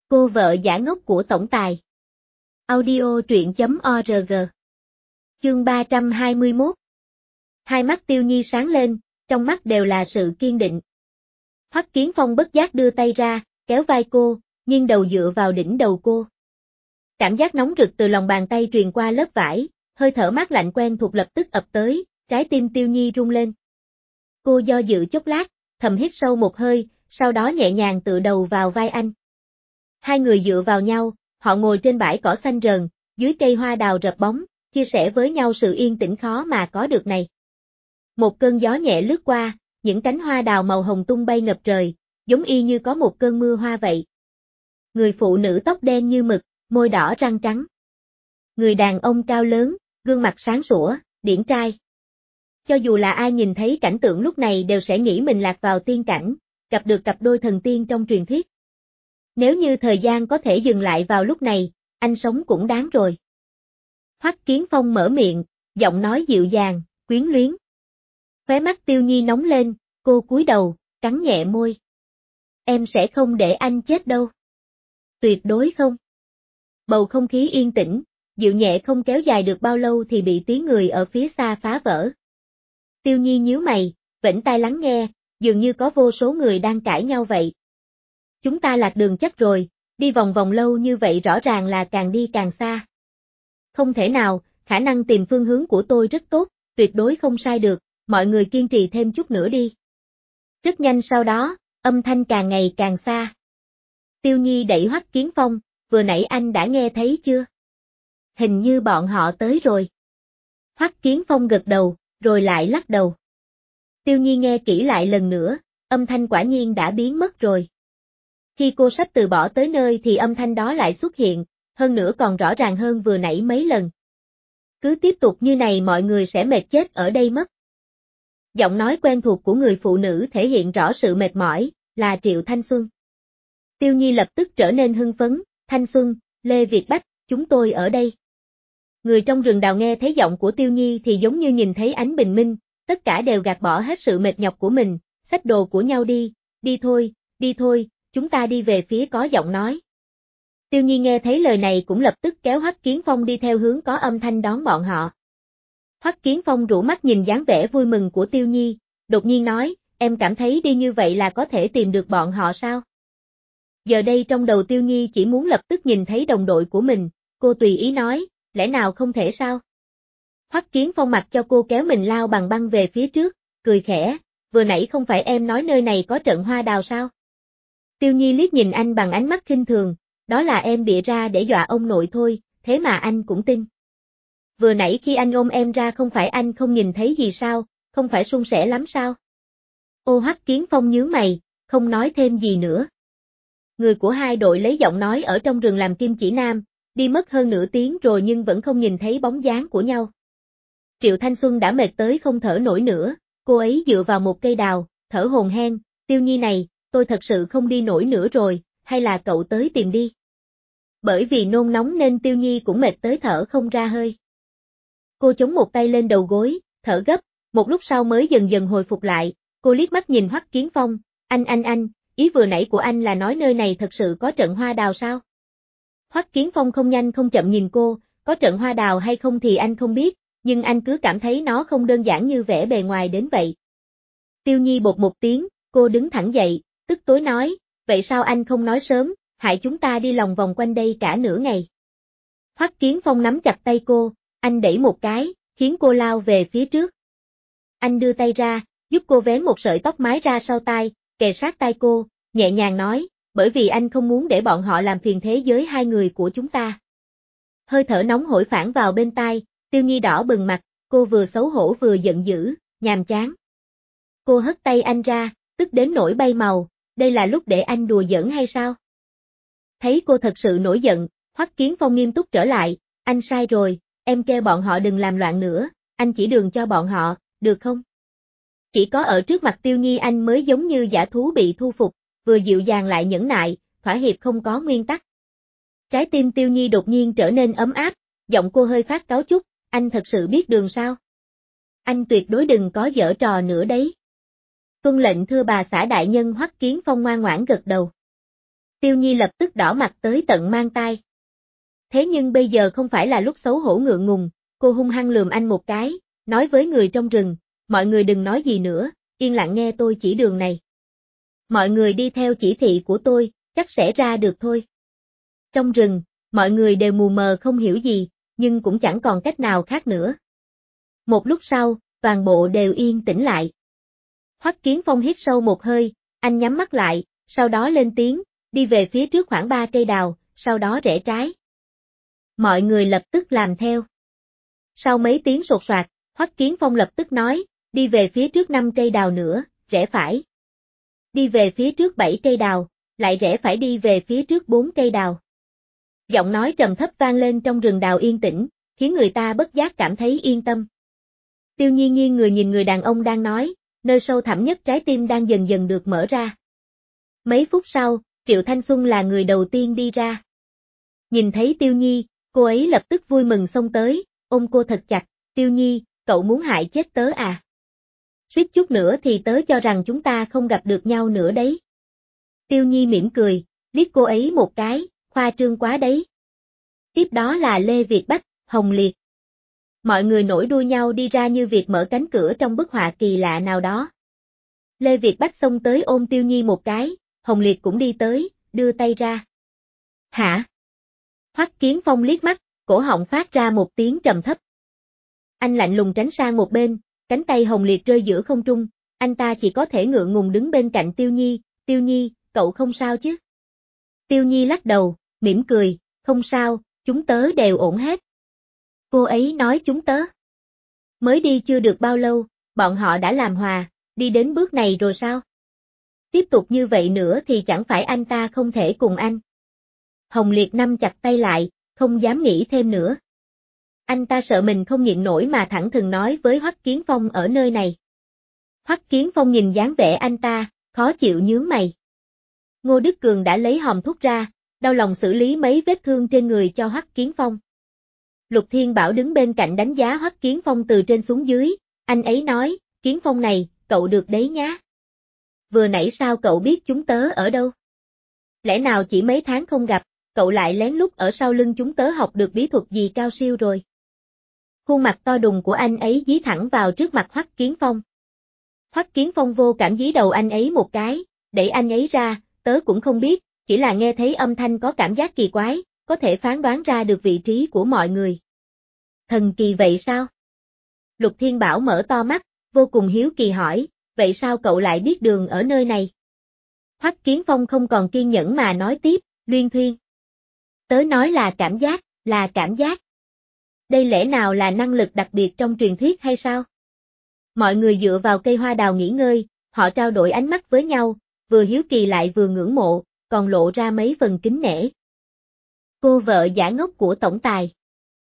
Cô vợ giả ngốc của tổng tài. Audio truyện.org. Chương 321. Hai mắt Tiêu Nhi sáng lên, trong mắt đều là sự kiên định. Hoắc Kiến Phong bất giác đưa tay ra, kéo vai cô, nghiêng đầu dựa vào đỉnh đầu cô. Cảm giác nóng rực từ lòng bàn tay truyền qua lớp vải, hơi thở mát lạnh quen thuộc lập tức ập tới, trái tim Tiêu Nhi rung lên. Cô do dự chốc lát, thầm hít sâu một hơi, sau đó nhẹ nhàng tựa đầu vào vai anh. Hai người dựa vào nhau, họ ngồi trên bãi cỏ xanh rờn, dưới cây hoa đào rợp bóng, chia sẻ với nhau sự yên tĩnh khó mà có được này. Một cơn gió nhẹ lướt qua, những cánh hoa đào màu hồng tung bay ngập trời, giống y như có một cơn mưa hoa vậy. Người phụ nữ tóc đen như mực, môi đỏ răng trắng. Người đàn ông cao lớn, gương mặt sáng sủa, điển trai. Cho dù là ai nhìn thấy cảnh tượng lúc này đều sẽ nghĩ mình lạc vào tiên cảnh, gặp được cặp đôi thần tiên trong truyền thuyết. Nếu như thời gian có thể dừng lại vào lúc này, anh sống cũng đáng rồi. Hoắc Kiến Phong mở miệng, giọng nói dịu dàng, quyến luyến. Khóe mắt Tiêu Nhi nóng lên, cô cúi đầu, cắn nhẹ môi. Em sẽ không để anh chết đâu. Tuyệt đối không. Bầu không khí yên tĩnh, dịu nhẹ không kéo dài được bao lâu thì bị tiếng người ở phía xa phá vỡ. Tiêu Nhi nhíu mày, vểnh tai lắng nghe, dường như có vô số người đang cãi nhau vậy. Chúng ta lạc đường chắc rồi, đi vòng vòng lâu như vậy rõ ràng là càng đi càng xa. Không thể nào, khả năng tìm phương hướng của tôi rất tốt, tuyệt đối không sai được, mọi người kiên trì thêm chút nữa đi. Rất nhanh sau đó, âm thanh càng ngày càng xa. Tiêu Nhi đẩy Hoắc Kiến Phong, vừa nãy anh đã nghe thấy chưa? Hình như bọn họ tới rồi. Hoắc Kiến Phong gật đầu, rồi lại lắc đầu. Tiêu Nhi nghe kỹ lại lần nữa, âm thanh quả nhiên đã biến mất rồi. Khi cô sắp từ bỏ tới nơi thì âm thanh đó lại xuất hiện, hơn nữa còn rõ ràng hơn vừa nãy mấy lần. Cứ tiếp tục như này mọi người sẽ mệt chết ở đây mất. Giọng nói quen thuộc của người phụ nữ thể hiện rõ sự mệt mỏi, là Triệu Thanh Xuân. Tiêu Nhi lập tức trở nên hưng phấn, Thanh Xuân, Lê Việt Bách, chúng tôi ở đây. Người trong rừng đào nghe thấy giọng của Tiêu Nhi thì giống như nhìn thấy ánh bình minh, tất cả đều gạt bỏ hết sự mệt nhọc của mình, xách đồ của nhau đi thôi, chúng ta đi về phía có giọng nói. Tiêu Nhi nghe thấy lời này cũng lập tức kéo Hoắc Kiến Phong đi theo hướng có âm thanh đón bọn họ. Hoắc Kiến Phong rũ mắt nhìn dáng vẻ vui mừng của Tiêu Nhi, đột nhiên nói, em cảm thấy đi như vậy là có thể tìm được bọn họ sao? Giờ đây trong đầu Tiêu Nhi chỉ muốn lập tức nhìn thấy đồng đội của mình, cô tùy ý nói, lẽ nào không thể sao? Hoắc Kiến Phong mặc cho cô kéo mình lao bằng băng về phía trước, cười khẽ, vừa nãy không phải em nói nơi này có trận hoa đào sao? Tiêu Nhi liếc nhìn anh bằng ánh mắt khinh thường, đó là em bịa ra để dọa ông nội thôi, thế mà anh cũng tin. Vừa nãy khi anh ôm em ra không phải anh không nhìn thấy gì sao, không phải suôn sẻ lắm sao? Ô Hoắc Kiến Phong nhướng mày, không nói thêm gì nữa. Người của hai đội lấy giọng nói ở trong rừng làm kim chỉ nam, đi mất hơn nửa tiếng rồi nhưng vẫn không nhìn thấy bóng dáng của nhau. Triệu Thanh Xuân đã mệt tới không thở nổi nữa, cô ấy dựa vào một cây đào, thở hổn hển, Tiêu Nhi này, tôi thật sự không đi nổi nữa rồi, hay là cậu tới tìm đi. Bởi vì nôn nóng nên Tiêu Nhi cũng mệt tới thở không ra hơi. Cô chống một tay lên đầu gối, thở gấp, một lúc sau mới dần dần hồi phục lại, cô liếc mắt nhìn Hoắc Kiến Phong, anh, ý vừa nãy của anh là nói nơi này thật sự có trận hoa đào sao? Hoắc Kiến Phong không nhanh không chậm nhìn cô, có trận hoa đào hay không thì anh không biết, nhưng anh cứ cảm thấy nó không đơn giản như vẻ bề ngoài đến vậy. Tiêu Nhi bột một tiếng, cô đứng thẳng dậy, tức tối nói, vậy sao anh không nói sớm, hại chúng ta đi lòng vòng quanh đây cả nửa ngày. Hoắc Kiến Phong nắm chặt tay cô, anh đẩy một cái, khiến cô lao về phía trước. Anh đưa tay ra, giúp cô vén một sợi tóc mái ra sau tai, kề sát tai cô, nhẹ nhàng nói, bởi vì anh không muốn để bọn họ làm phiền thế giới hai người của chúng ta. Hơi thở nóng hổi phản vào bên tai, Tiêu Nhi đỏ bừng mặt, cô vừa xấu hổ vừa giận dữ, nhàm chán. Cô hất tay anh ra, tức đến nỗi bay màu, đây là lúc để anh đùa giỡn hay sao? Thấy cô thật sự nổi giận, Hoắc Kiến Phong nghiêm túc trở lại, anh sai rồi, em kêu bọn họ đừng làm loạn nữa, anh chỉ đường cho bọn họ, được không? Chỉ có ở trước mặt Tiêu Nhi anh mới giống như dã thú bị thu phục, vừa dịu dàng lại nhẫn nại, thỏa hiệp không có nguyên tắc. Trái tim Tiêu Nhi đột nhiên trở nên ấm áp, giọng cô hơi phát cáu chút, anh thật sự biết đường sao? Anh tuyệt đối đừng có giở trò nữa đấy. Tuân lệnh thưa bà xã đại nhân. Hoắc Kiến Phong ngoan ngoãn gật đầu. Tiêu Nhi lập tức đỏ mặt tới tận mang tai. Thế nhưng bây giờ không phải là lúc xấu hổ ngượng ngùng, cô hung hăng lườm anh một cái, nói với người trong rừng, mọi người đừng nói gì nữa, yên lặng nghe tôi chỉ đường này. Mọi người đi theo chỉ thị của tôi, chắc sẽ ra được thôi. Trong rừng, mọi người đều mù mờ không hiểu gì, nhưng cũng chẳng còn cách nào khác nữa. Một lúc sau, toàn bộ đều yên tĩnh lại. Hoắc Kiến Phong hít sâu một hơi, anh nhắm mắt lại, sau đó lên tiếng, đi về phía trước khoảng 3 cây đào, sau đó rẽ trái. Mọi người lập tức làm theo. Sau mấy tiếng sột soạt, Hoắc Kiến Phong lập tức nói, đi về phía trước 5 cây đào nữa, rẽ phải. Đi về phía trước 7 cây đào, lại rẽ phải đi về phía trước 4 cây đào. Giọng nói trầm thấp vang lên trong rừng đào yên tĩnh, khiến người ta bất giác cảm thấy yên tâm. Tiêu Nhi nghiêng người nhìn người đàn ông đang nói, nơi sâu thẳm nhất trái tim đang dần dần được mở ra. Mấy phút sau, Triệu Thanh Xuân là người đầu tiên đi ra. Nhìn thấy Tiêu Nhi, cô ấy lập tức vui mừng xông tới, ôm cô thật chặt, Tiêu Nhi, cậu muốn hại chết tớ à? Suýt chút nữa thì tớ cho rằng chúng ta không gặp được nhau nữa đấy. Tiêu Nhi mỉm cười, liếc cô ấy một cái, khoa trương quá đấy. Tiếp đó là Lê Việt Bách, Hồng Liệt. Mọi người nổi đuôi nhau đi ra như việc mở cánh cửa trong bức họa kỳ lạ nào đó. Lê Việt Bách xông tới ôm Tiêu Nhi một cái, Hồng Liệt cũng đi tới, đưa tay ra. Hả? Hoắc Kiến Phong liếc mắt, cổ họng phát ra một tiếng trầm thấp. Anh lạnh lùng tránh sang một bên, cánh tay Hồng Liệt rơi giữa không trung, anh ta chỉ có thể ngượng ngùng đứng bên cạnh Tiêu Nhi, cậu không sao chứ? Tiêu Nhi lắc đầu, mỉm cười, không sao, chúng tớ đều ổn hết. Cô ấy nói chúng tớ. Mới đi chưa được bao lâu, bọn họ đã làm hòa, đi đến bước này rồi sao? Tiếp tục như vậy nữa thì chẳng phải anh ta không thể cùng anh. Hồng Liệt nắm chặt tay lại, không dám nghĩ thêm nữa. Anh ta sợ mình không nhịn nổi mà thẳng thừng nói với Hoắc Kiến Phong ở nơi này. Hoắc Kiến Phong nhìn dáng vẻ anh ta, khó chịu nhướng mày. Ngô Đức Cường đã lấy hòm thuốc ra, đau lòng xử lý mấy vết thương trên người cho Hoắc Kiến Phong. Lục Thiên Bảo đứng bên cạnh đánh giá Hoắc Kiến Phong từ trên xuống dưới, anh ấy nói, Kiến Phong này, cậu được đấy nhá. Vừa nãy sao cậu biết chúng tớ ở đâu? Lẽ nào chỉ mấy tháng không gặp, cậu lại lén lút ở sau lưng chúng tớ học được bí thuật gì cao siêu rồi? Khuôn mặt to đùng của anh ấy dí thẳng vào trước mặt Hoắc Kiến Phong. Hoắc Kiến Phong vô cảm dí đầu anh ấy một cái, đẩy anh ấy ra, tớ cũng không biết, chỉ là nghe thấy âm thanh có cảm giác kỳ quái, có thể phán đoán ra được vị trí của mọi người. Thần kỳ vậy sao? Lục Thiên Bảo mở to mắt, vô cùng hiếu kỳ hỏi, vậy sao cậu lại biết đường ở nơi này? Hoắc Kiến Phong không còn kiên nhẫn mà nói tiếp, luyên thuyên. Tớ nói là cảm giác. Đây lẽ nào là năng lực đặc biệt trong truyền thuyết hay sao? Mọi người dựa vào cây hoa đào nghỉ ngơi, họ trao đổi ánh mắt với nhau, vừa hiếu kỳ lại vừa ngưỡng mộ, còn lộ ra mấy phần kính nể. Cô vợ giả ngốc của tổng tài.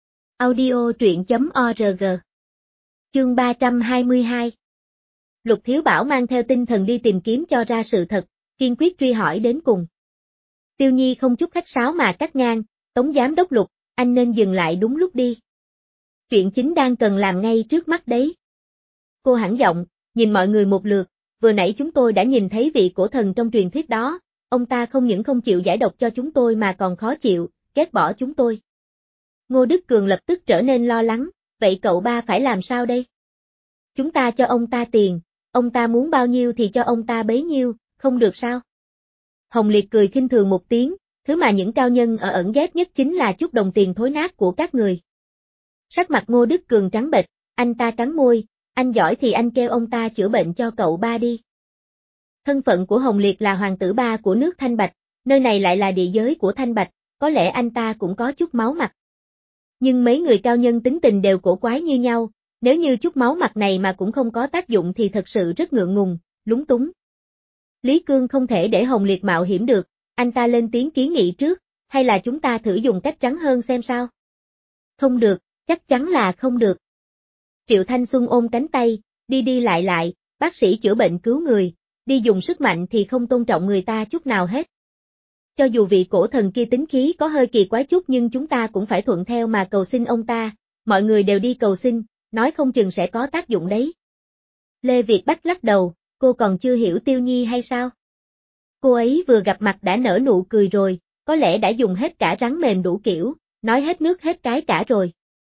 Audio truyện.org. Chương 322. Lục Thiếu Bảo mang theo tinh thần đi tìm kiếm cho ra sự thật, kiên quyết truy hỏi đến cùng. Tiêu Nhi không chút khách sáo mà cắt ngang, Tống Giám Đốc Lục, anh nên dừng lại đúng lúc đi. Chuyện chính đang cần làm ngay trước mắt đấy. Cô hãng giọng, nhìn mọi người một lượt, vừa nãy chúng tôi đã nhìn thấy vị cổ thần trong truyền thuyết đó, ông ta không những không chịu giải độc cho chúng tôi mà còn khó chịu, ghét bỏ chúng tôi. Ngô Đức Cường lập tức trở nên lo lắng, vậy cậu ba phải làm sao đây? Chúng ta cho ông ta tiền, ông ta muốn bao nhiêu thì cho ông ta bấy nhiêu, không được sao? Hồng Liệt cười khinh thường một tiếng, thứ mà những cao nhân ở ẩn ghét nhất chính là chút đồng tiền thối nát của các người. Sắc mặt Ngô Đức Cường trắng bệch, anh ta cắn môi, anh giỏi thì anh kêu ông ta chữa bệnh cho cậu ba đi. Thân phận của Hồng Liệt là hoàng tử ba của nước Thanh Bạch, nơi này lại là địa giới của Thanh Bạch, có lẽ anh ta cũng có chút máu mặt. Nhưng mấy người cao nhân tính tình đều cổ quái như nhau, nếu như chút máu mặt này mà cũng không có tác dụng thì thật sự rất ngượng ngùng, lúng túng. Lý Cương không thể để Hồng Liệt mạo hiểm được, anh ta lên tiếng kiến nghị trước, hay là chúng ta thử dùng cách trắng hơn xem sao? Không được, chắc chắn là không được. Triệu Thanh Xuân ôm cánh tay, đi đi lại, bác sĩ chữa bệnh cứu người, đi dùng sức mạnh thì không tôn trọng người ta chút nào hết. Cho dù vị cổ thần kia tính khí có hơi kỳ quái chút nhưng chúng ta cũng phải thuận theo mà cầu xin ông ta, mọi người đều đi cầu xin, nói không chừng sẽ có tác dụng đấy. Lê Việt Bách lắc đầu, cô còn chưa hiểu Tiêu Nhi hay sao? Cô ấy vừa gặp mặt đã nở nụ cười rồi, có lẽ đã dùng hết cả rắn mềm đủ kiểu, nói hết nước hết cái cả rồi.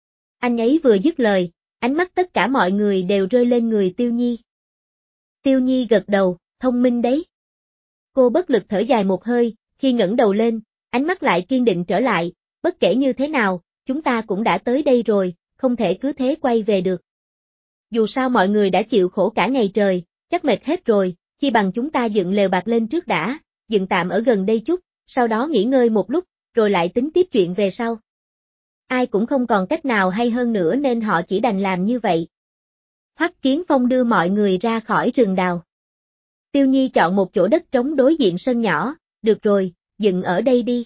Anh ấy vừa dứt lời, ánh mắt tất cả mọi người đều rơi lên người Tiêu Nhi. Tiêu Nhi gật đầu, thông minh đấy. Cô bất lực thở dài một hơi, khi ngẩng đầu lên, ánh mắt lại kiên định trở lại, bất kể như thế nào, chúng ta cũng đã tới đây rồi, không thể cứ thế quay về được. Dù sao mọi người đã chịu khổ cả ngày trời, chắc mệt hết rồi, chi bằng chúng ta dựng lều bạt lên trước đã, dựng tạm ở gần đây chút, sau đó nghỉ ngơi một lúc, rồi lại tính tiếp chuyện về sau. Ai cũng không còn cách nào hay hơn nữa nên họ chỉ đành làm như vậy. Hoắc Kiến Phong đưa mọi người ra khỏi rừng đào. Tiêu Nhi chọn một chỗ đất trống đối diện sân nhỏ, được rồi, dựng ở đây đi.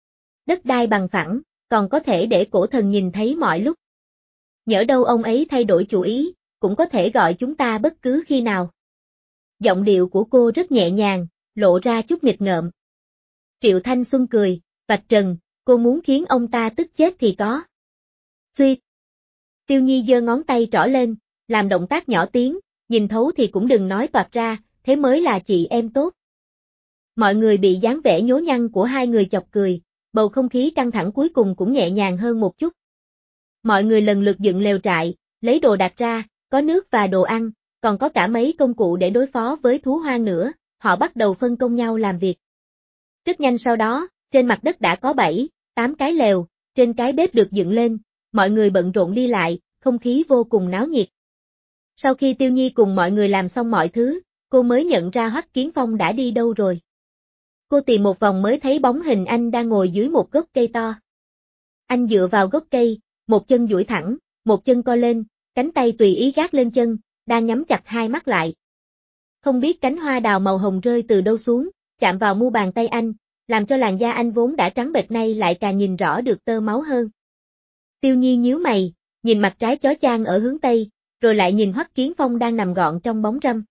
Đất đai bằng phẳng, còn có thể để cổ thần nhìn thấy mọi lúc. Nhỡ đâu ông ấy thay đổi chủ ý, cũng có thể gọi chúng ta bất cứ khi nào. Giọng điệu của cô rất nhẹ nhàng, lộ ra chút nghịch ngợm. Triệu Thanh Xuân cười, vạch trần, cô muốn khiến ông ta tức chết thì có. Suy. Tiêu Nhi giơ ngón tay trỏ lên, làm động tác nhỏ tiếng, nhìn thấu thì cũng đừng nói toạc ra, thế mới là chị em tốt. Mọi người bị dáng vẻ nhố nhăng của hai người chọc cười, bầu không khí căng thẳng cuối cùng cũng nhẹ nhàng hơn một chút. Mọi người lần lượt dựng lều trại, lấy đồ đạc ra, có nước và đồ ăn, còn có cả mấy công cụ để đối phó với thú hoang nữa, họ bắt đầu phân công nhau làm việc. Rất nhanh sau đó, trên mặt đất đã có 7, 8 cái lều, trên cái bếp được dựng lên, mọi người bận rộn đi lại, không khí vô cùng náo nhiệt. Sau khi Tiêu Nhi cùng mọi người làm xong mọi thứ, cô mới nhận ra Hoắc Kiến Phong đã đi đâu rồi. Cô tìm một vòng mới thấy bóng hình anh đang ngồi dưới một gốc cây to. Anh dựa vào gốc cây, một chân duỗi thẳng, một chân co lên, cánh tay tùy ý gác lên chân, đang nhắm chặt hai mắt lại. Không biết cánh hoa đào màu hồng rơi từ đâu xuống, chạm vào mu bàn tay anh, làm cho làn da anh vốn đã trắng bệch nay lại càng nhìn rõ được tơ máu hơn. Tiêu Nhi nhíu mày, nhìn mặt trái chói chang ở hướng Tây, rồi lại nhìn Hoắc Kiến Phong đang nằm gọn trong bóng râm.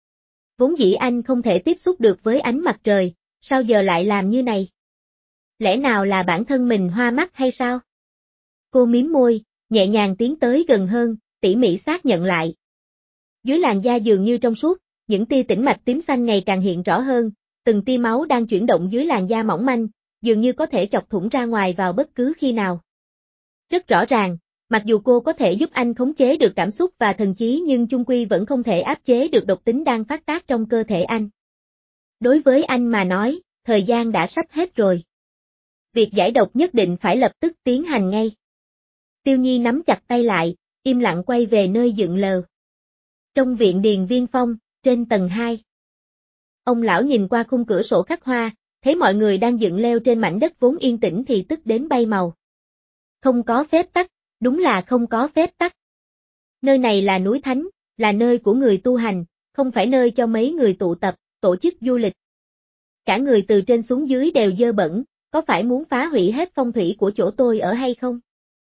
Vốn dĩ anh không thể tiếp xúc được với ánh mặt trời, sao giờ lại làm như này? Lẽ nào là bản thân mình hoa mắt hay sao? Cô mím môi, nhẹ nhàng tiến tới gần hơn, tỉ mỉ xác nhận lại. Dưới làn da dường như trong suốt, những tia tĩnh mạch tím xanh ngày càng hiện rõ hơn, từng tia máu đang chuyển động dưới làn da mỏng manh, dường như có thể chọc thủng ra ngoài vào bất cứ khi nào. Rất rõ ràng, mặc dù cô có thể giúp anh khống chế được cảm xúc và thần trí nhưng chung quy vẫn không thể áp chế được độc tính đang phát tác trong cơ thể anh. Đối với anh mà nói, thời gian đã sắp hết rồi. Việc giải độc nhất định phải lập tức tiến hành ngay. Tiêu Nhi nắm chặt tay lại, im lặng quay về nơi dựng lều. Trong viện Điền Viên Phong, trên tầng 2. Ông lão nhìn qua khung cửa sổ khắc hoa, thấy mọi người đang dựng leo trên mảnh đất vốn yên tĩnh thì tức đến bay màu. Không có phép tắc, đúng là không có phép tắc. Nơi này là núi Thánh, là nơi của người tu hành, không phải nơi cho mấy người tụ tập, tổ chức du lịch. Cả người từ trên xuống dưới đều dơ bẩn, có phải muốn phá hủy hết phong thủy của chỗ tôi ở hay không?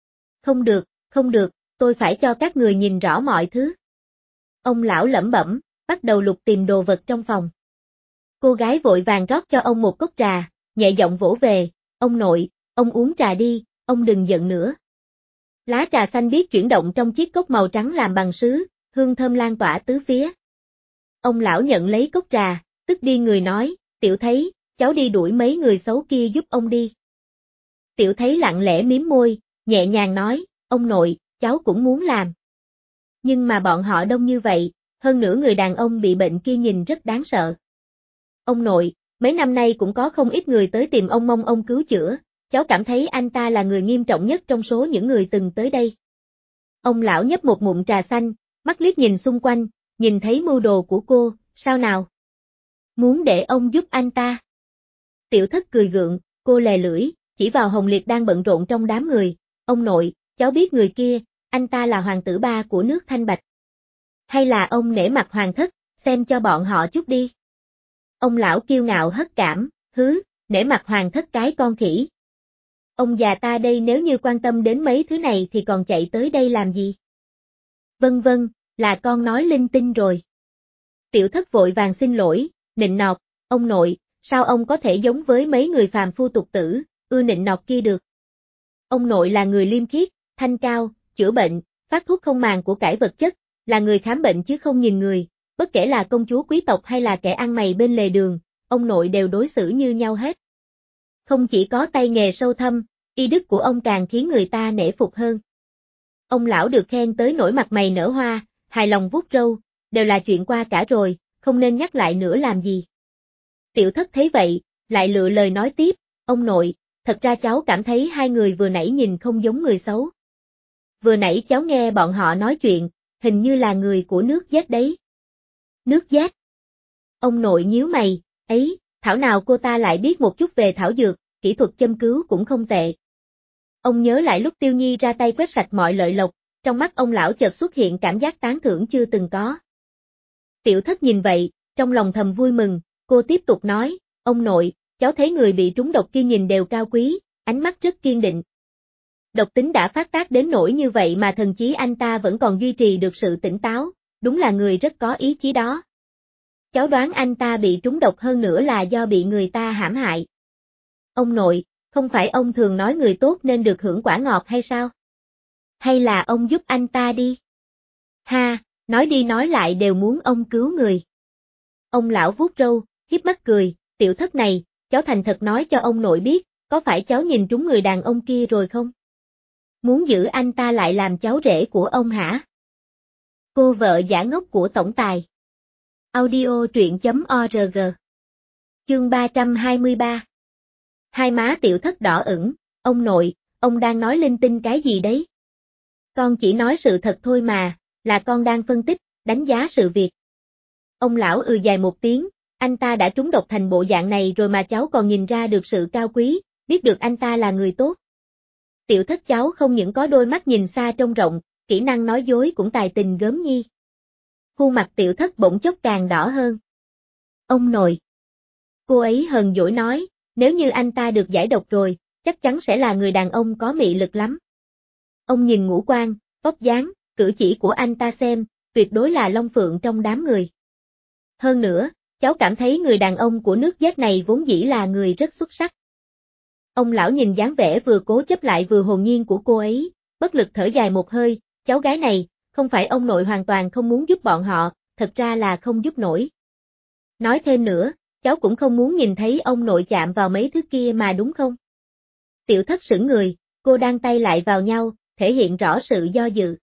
Không được, tôi phải cho các người nhìn rõ mọi thứ. Ông lão lẩm bẩm, bắt đầu lục tìm đồ vật trong phòng. Cô gái vội vàng rót cho ông một cốc trà, nhẹ giọng vỗ về, ông nội, ông uống trà đi, ông đừng giận nữa. Lá trà xanh biếc chuyển động trong chiếc cốc màu trắng làm bằng sứ, hương thơm lan tỏa tứ phía. Ông lão nhận lấy cốc trà, tức đi người nói, Tiểu Thấy, cháu đi đuổi mấy người xấu kia giúp ông đi. Tiểu Thấy lặng lẽ mím môi, nhẹ nhàng nói, ông nội, cháu cũng muốn làm. Nhưng mà bọn họ đông như vậy, hơn nữa người đàn ông bị bệnh kia nhìn rất đáng sợ. Ông nội, mấy năm nay cũng có không ít người tới tìm ông mong ông cứu chữa, cháu cảm thấy anh ta là người nghiêm trọng nhất trong số những người từng tới đây. Ông lão nhấp một ngụm trà xanh, mắt liếc nhìn xung quanh, nhìn thấy mưu đồ của cô, sao nào? Muốn để ông giúp anh ta. Tiểu Thất cười gượng, cô lè lưỡi, chỉ vào Hồng Liệt đang bận rộn trong đám người, ông nội, cháu biết người kia, anh ta là hoàng tử ba của nước Thanh Bạch. Hay là ông nể mặt hoàng thất, xem cho bọn họ chút đi. Ông lão kiêu ngạo hất cảm, nể mặt hoàng thất cái con khỉ. Ông già ta đây nếu như quan tâm đến mấy thứ này thì còn chạy tới đây làm gì? Vâng, là con nói linh tinh rồi. Tiểu Thất vội vàng xin lỗi, nịnh nọt, ông nội, sao ông có thể giống với mấy người phàm phu tục tử, nịnh nọt kia được. Ông nội là người liêm khiết, thanh cao, chữa bệnh, phát thuốc không màng của cải vật chất, là người khám bệnh chứ không nhìn người, bất kể là công chúa quý tộc hay là kẻ ăn mày bên lề đường, ông nội đều đối xử như nhau hết. Không chỉ có tay nghề sâu thâm, y đức của ông càng khiến người ta nể phục hơn. Ông lão được khen tới nỗi mặt mày nở hoa, hài lòng vuốt râu, đều là chuyện qua cả rồi, không nên nhắc lại nữa làm gì. Tiểu Thất thấy vậy, lại lựa lời nói tiếp, ông nội, thật ra cháu cảm thấy hai người vừa nãy nhìn không giống người xấu. Vừa nãy cháu nghe bọn họ nói chuyện, hình như là người của nước Giác đấy. Nước Giác? Ông nội nhíu mày, ấy, thảo nào cô ta lại biết một chút về thảo dược, kỹ thuật châm cứu cũng không tệ. Ông nhớ lại lúc Tiêu Nhi ra tay quét sạch mọi lợi lộc, trong mắt ông lão chợt xuất hiện cảm giác tán thưởng chưa từng có. Tiểu Thất nhìn vậy, trong lòng thầm vui mừng, cô tiếp tục nói, ông nội, cháu thấy người bị trúng độc kia nhìn đều cao quý, ánh mắt rất kiên định. Độc tính đã phát tác đến nỗi như vậy mà thần chí anh ta vẫn còn duy trì được sự tỉnh táo, đúng là người rất có ý chí đó. Cháu đoán anh ta bị trúng độc hơn nữa là do bị người ta hãm hại. Ông nội, không phải ông thường nói người tốt nên được hưởng quả ngọt hay sao? Hay là ông giúp anh ta đi? Ha, nói đi nói lại đều muốn ông cứu người. Ông lão vuốt râu, hiếp mắt cười, Tiểu Thất này, cháu thành thật nói cho ông nội biết, có phải cháu nhìn trúng người đàn ông kia rồi không? Muốn giữ anh ta lại làm cháu rể của ông hả? Cô vợ giả ngốc của tổng tài. Audio truyện.org. Chương 323. Hai má Tiểu Thất đỏ ửng, ông nội, ông đang nói linh tinh cái gì đấy? Con chỉ nói sự thật thôi mà, là con đang phân tích, đánh giá sự việc. Ông lão dài một tiếng, anh ta đã trúng độc thành bộ dạng này rồi mà cháu còn nhìn ra được sự cao quý, biết được anh ta là người tốt. Tiểu Thất cháu không những có đôi mắt nhìn xa trông rộng, kỹ năng nói dối cũng tài tình gớm nhi. Khuôn mặt Tiểu Thất bỗng chốc càng đỏ hơn. Ông nội. Cô ấy hờn dỗi nói, nếu như anh ta được giải độc rồi, chắc chắn sẽ là người đàn ông có mị lực lắm. Ông nhìn ngũ quan, vóc dáng, cử chỉ của anh ta xem, tuyệt đối là long phượng trong đám người. Hơn nữa, cháu cảm thấy người đàn ông của nước Giác này vốn dĩ là người rất xuất sắc. Ông lão nhìn dáng vẻ vừa cố chấp lại vừa hồn nhiên của cô ấy, bất lực thở dài một hơi, cháu gái này, không phải ông nội hoàn toàn không muốn giúp bọn họ, thật ra là không giúp nổi. Nói thêm nữa, cháu cũng không muốn nhìn thấy ông nội chạm vào mấy thứ kia mà đúng không? Tiểu Thất sững người, cô đang tay lại vào nhau, thể hiện rõ sự do dự.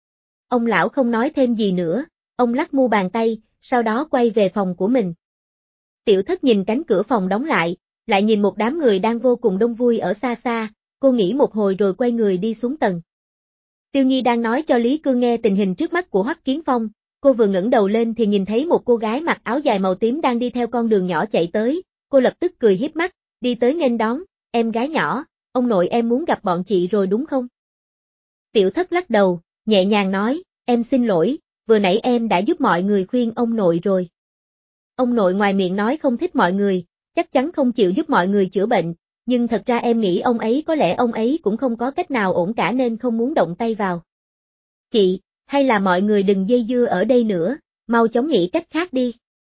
Ông lão không nói thêm gì nữa, ông lắc mu bàn tay, sau đó quay về phòng của mình. Tiểu Thất nhìn cánh cửa phòng đóng lại nhìn một đám người đang vô cùng đông vui ở xa xa, cô nghĩ một hồi rồi quay người đi xuống tầng. Tiêu Nhi đang nói cho Lý Cương nghe tình hình trước mắt của Hoắc Kiến Phong, cô vừa ngẩng đầu lên thì nhìn thấy một cô gái mặc áo dài màu tím đang đi theo con đường nhỏ chạy tới, cô lập tức cười hiếp mắt, đi tới nghênh đón, em gái nhỏ, ông nội em muốn gặp bọn chị rồi đúng không? Tiểu Thất lắc đầu, nhẹ nhàng nói, em xin lỗi, vừa nãy em đã giúp mọi người khuyên ông nội rồi. Ông nội ngoài miệng nói không thích mọi người, chắc chắn không chịu giúp mọi người chữa bệnh, nhưng thật ra em nghĩ ông ấy có lẽ ông ấy cũng không có cách nào ổn cả nên không muốn động tay vào. Chị, hay là mọi người đừng dây dưa ở đây nữa, mau chóng nghĩ cách khác đi.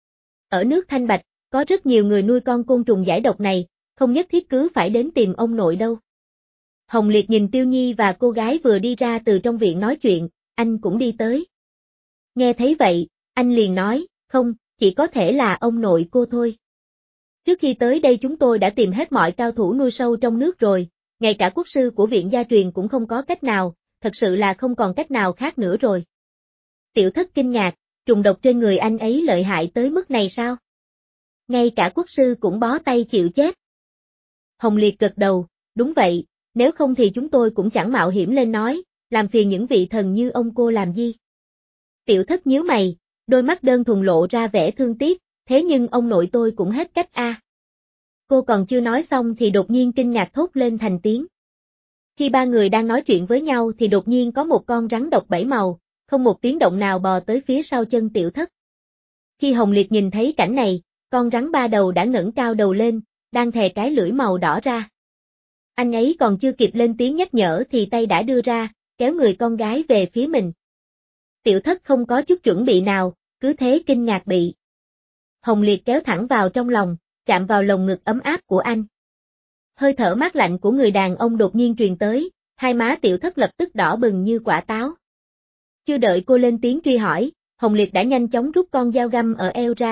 Ở nước Thanh Bạch, có rất nhiều người nuôi con côn trùng giải độc này, không nhất thiết cứ phải đến tìm ông nội đâu. Hồng Liệt nhìn Tiêu Nhi và cô gái vừa đi ra từ trong viện nói chuyện, anh cũng đi tới. Nghe thấy vậy, anh liền nói, không, chỉ có thể là ông nội cô thôi. Trước khi tới đây chúng tôi đã tìm hết mọi cao thủ nuôi sâu trong nước rồi, ngay cả quốc sư của viện gia truyền cũng không có cách nào, thật sự là không còn cách nào khác nữa rồi. Tiểu Thất kinh ngạc, trùng độc trên người anh ấy lợi hại tới mức này sao? Ngay cả quốc sư cũng bó tay chịu chết. Hồng Liệt gật đầu, đúng vậy, nếu không thì chúng tôi cũng chẳng mạo hiểm lên nói, làm phiền những vị thần như ông cô làm gì. Tiểu Thất nhíu mày, đôi mắt đơn thuần lộ ra vẻ thương tiếc, thế nhưng ông nội tôi cũng hết cách a. Cô còn chưa nói xong thì đột nhiên kinh ngạc thốt lên thành tiếng. Khi ba người đang nói chuyện với nhau thì đột nhiên có một con rắn độc 7 màu, không một tiếng động nào bò tới phía sau chân Tiểu Thất. Khi Hồng Liệt nhìn thấy cảnh này, con rắn ba đầu đã ngẩng cao đầu lên, đang thè cái lưỡi màu đỏ ra. Anh ấy còn chưa kịp lên tiếng nhắc nhở thì tay đã đưa ra, kéo người con gái về phía mình. Tiểu Thất không có chút chuẩn bị nào, cứ thế kinh ngạc bị Hồng Liệt kéo thẳng vào trong lòng, chạm vào lồng ngực ấm áp của anh. Hơi thở mát lạnh của người đàn ông đột nhiên truyền tới, hai má Tiểu Thất lập tức đỏ bừng như quả táo. Chưa đợi cô lên tiếng truy hỏi, Hồng Liệt đã nhanh chóng rút con dao găm ở eo ra,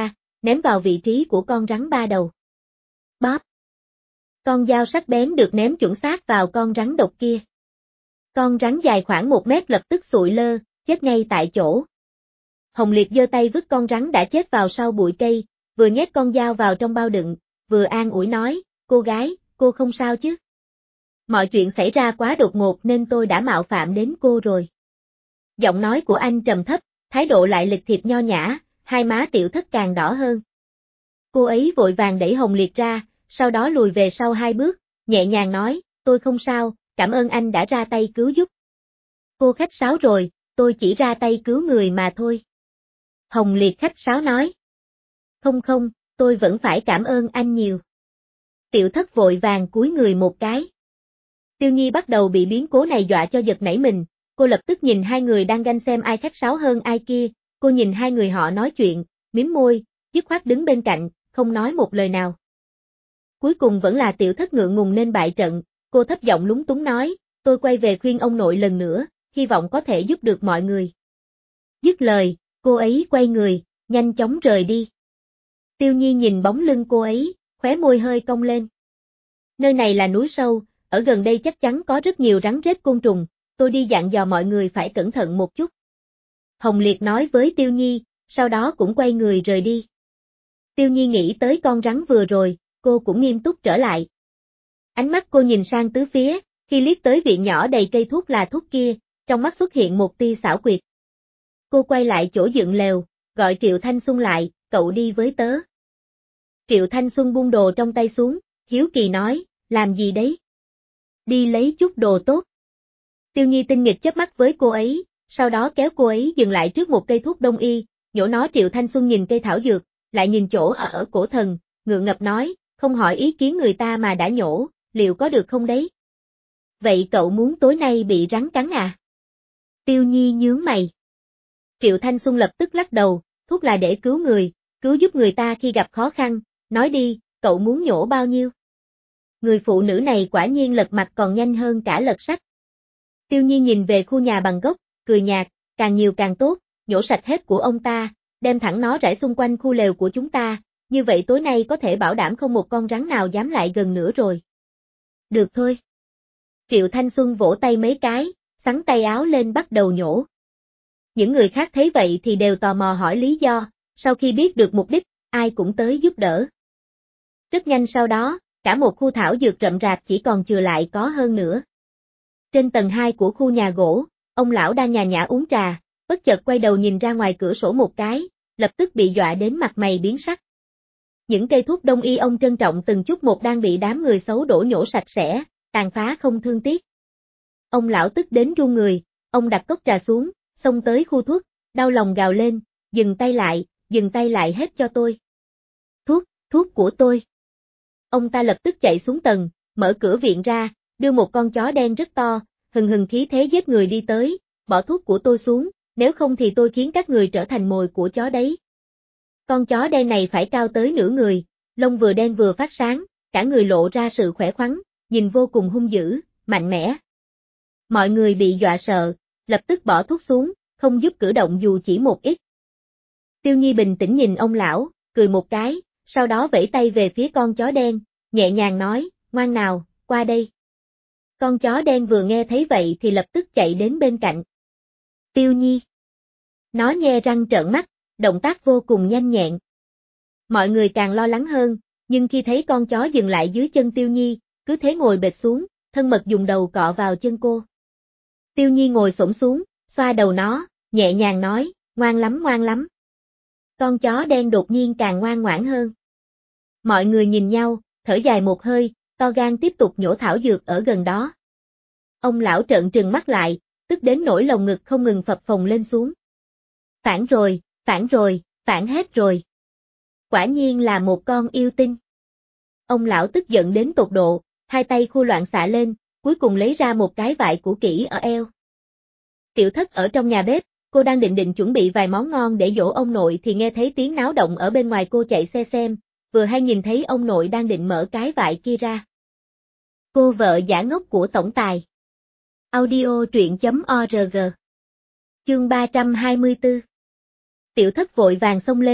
ném vào vị trí của con rắn ba đầu. Bóp! Con dao sắc bén được ném chuẩn xác vào con rắn độc kia. Con rắn dài khoảng 1 mét lập tức sụi lơ, chết ngay tại chỗ. Hồng Liệt giơ tay vứt con rắn đã chết vào sau bụi cây, vừa nhét con dao vào trong bao đựng, vừa an ủi nói, cô gái, cô không sao chứ? Mọi chuyện xảy ra quá đột ngột nên tôi đã mạo phạm đến cô rồi. Giọng nói của anh trầm thấp, thái độ lại lịch thiệp nho nhã, hai má Tiểu Thất càng đỏ hơn. Cô ấy vội vàng đẩy Hồng Liệt ra, sau đó lùi về sau 2 bước, nhẹ nhàng nói, tôi không sao, cảm ơn anh đã ra tay cứu giúp. Cô khách sáo rồi, tôi chỉ ra tay cứu người mà thôi. Hồng Liệt khách sáo nói. Không không, tôi vẫn phải cảm ơn anh nhiều. Tiểu Thất vội vàng cúi người một cái. Tiêu Nhi bắt đầu bị biến cố này dọa cho giật nảy mình, cô lập tức nhìn hai người đang ganh xem ai khách sáo hơn ai kia, cô nhìn hai người họ nói chuyện, mím môi, dứt khoát đứng bên cạnh, không nói một lời nào. Cuối cùng vẫn là Tiểu Thất ngượng ngùng nên bại trận, cô thấp giọng lúng túng nói, tôi quay về khuyên ông nội lần nữa, hy vọng có thể giúp được mọi người. Dứt lời, cô ấy quay người, nhanh chóng rời đi. Tiêu Nhi nhìn bóng lưng cô ấy, khóe môi hơi cong lên. Nơi này là núi sâu, ở gần đây chắc chắn có rất nhiều rắn rết côn trùng, tôi đi dặn dò mọi người phải cẩn thận một chút. Hồng Liệt nói với Tiêu Nhi, sau đó cũng quay người rời đi. Tiêu Nhi nghĩ tới con rắn vừa rồi, cô cũng nghiêm túc trở lại. Ánh mắt cô nhìn sang tứ phía, khi liếc tới viện nhỏ đầy cây thuốc là thuốc kia, trong mắt xuất hiện một tia xảo quyệt. Cô quay lại chỗ dựng lều, gọi Triệu Thanh Xuân lại, cậu đi với tớ. Triệu Thanh Xuân buông đồ trong tay xuống, hiếu kỳ nói, làm gì đấy? Đi lấy chút đồ tốt. Tiêu Nhi tinh nghịch chớp mắt với cô ấy, sau đó kéo cô ấy dừng lại trước một cây thuốc đông y, nhổ nó. Triệu Thanh Xuân nhìn cây thảo dược, lại nhìn chỗ ở cổ thần, ngượng ngập nói, không hỏi ý kiến người ta mà đã nhổ, liệu có được không đấy? Vậy cậu muốn tối nay bị rắn cắn à? Tiêu Nhi nhướng mày. Triệu Thanh Xuân lập tức lắc đầu, thuốc là để cứu người, cứu giúp người ta khi gặp khó khăn, nói đi, cậu muốn nhổ bao nhiêu? Người phụ nữ này quả nhiên lật mặt còn nhanh hơn cả lật sách. Tiêu Nhi nhìn về khu nhà bằng gốc, cười nhạt, càng nhiều càng tốt, nhổ sạch hết của ông ta, đem thẳng nó rải xung quanh khu lều của chúng ta, như vậy tối nay có thể bảo đảm không một con rắn nào dám lại gần nữa rồi. Được thôi. Triệu Thanh Xuân vỗ tay mấy cái, xắn tay áo lên bắt đầu nhổ. Những người khác thấy vậy thì đều tò mò hỏi lý do, sau khi biết được mục đích, ai cũng tới giúp đỡ. Rất nhanh sau đó, cả một khu thảo dược rậm rạp chỉ còn chừa lại có hơn nữa. Trên tầng 2 của khu nhà gỗ, ông lão đang nhàn nhã uống trà, bất chợt quay đầu nhìn ra ngoài cửa sổ một cái, lập tức bị dọa đến mặt mày biến sắc. Những cây thuốc đông y ông trân trọng từng chút một đang bị đám người xấu đổ nhổ sạch sẽ, tàn phá không thương tiếc. Ông lão tức đến run người, ông đặt cốc trà xuống, xông tới khu thuốc, đau lòng gào lên, dừng tay lại hết cho tôi. Thuốc của tôi. Ông ta lập tức chạy xuống tầng, mở cửa viện ra, đưa một con chó đen rất to, hừng hừng khí thế giết người đi tới, bỏ thuốc của tôi xuống, nếu không thì tôi khiến các người trở thành mồi của chó đấy. Con chó đen này phải cao tới nửa người, lông vừa đen vừa phát sáng, cả người lộ ra sự khỏe khoắn, nhìn vô cùng hung dữ, mạnh mẽ. Mọi người bị dọa sợ, lập tức bỏ thuốc xuống, không giúp cử động dù chỉ một ít. Tiêu Nhi bình tĩnh nhìn ông lão, cười một cái, sau đó vẫy tay về phía con chó đen, nhẹ nhàng nói, ngoan nào, qua đây. Con chó đen vừa nghe thấy vậy thì lập tức chạy đến bên cạnh. Tiêu Nhi. Nó nhe răng trợn mắt, động tác vô cùng nhanh nhẹn. Mọi người càng lo lắng hơn, nhưng khi thấy con chó dừng lại dưới chân Tiêu Nhi, cứ thế ngồi bệt xuống, thân mật dùng đầu cọ vào chân cô. Tiêu Nhi ngồi xổm xuống, xoa đầu nó, nhẹ nhàng nói, ngoan lắm ngoan lắm. Con chó đen đột nhiên càng ngoan ngoãn hơn. Mọi người nhìn nhau, thở dài một hơi, to gan tiếp tục nhổ thảo dược ở gần đó. Ông lão trợn trừng mắt lại, tức đến nỗi lồng ngực không ngừng phập phồng lên xuống. Phản hết rồi. Quả nhiên là một con yêu tinh. Ông lão tức giận đến tột độ, hai tay khu loạn xạ lên, cuối cùng lấy ra một cái vại củ kỹ ở eo. Tiểu Thất ở trong nhà bếp, cô đang định chuẩn bị vài món ngon để dỗ ông nội thì nghe thấy tiếng náo động ở bên ngoài, cô chạy xe xem, vừa hay nhìn thấy ông nội đang định mở cái vại kia ra. Cô vợ giả ngốc của tổng tài. Audio truyện.org. Chương 324. Tiểu Thất vội vàng xông lên,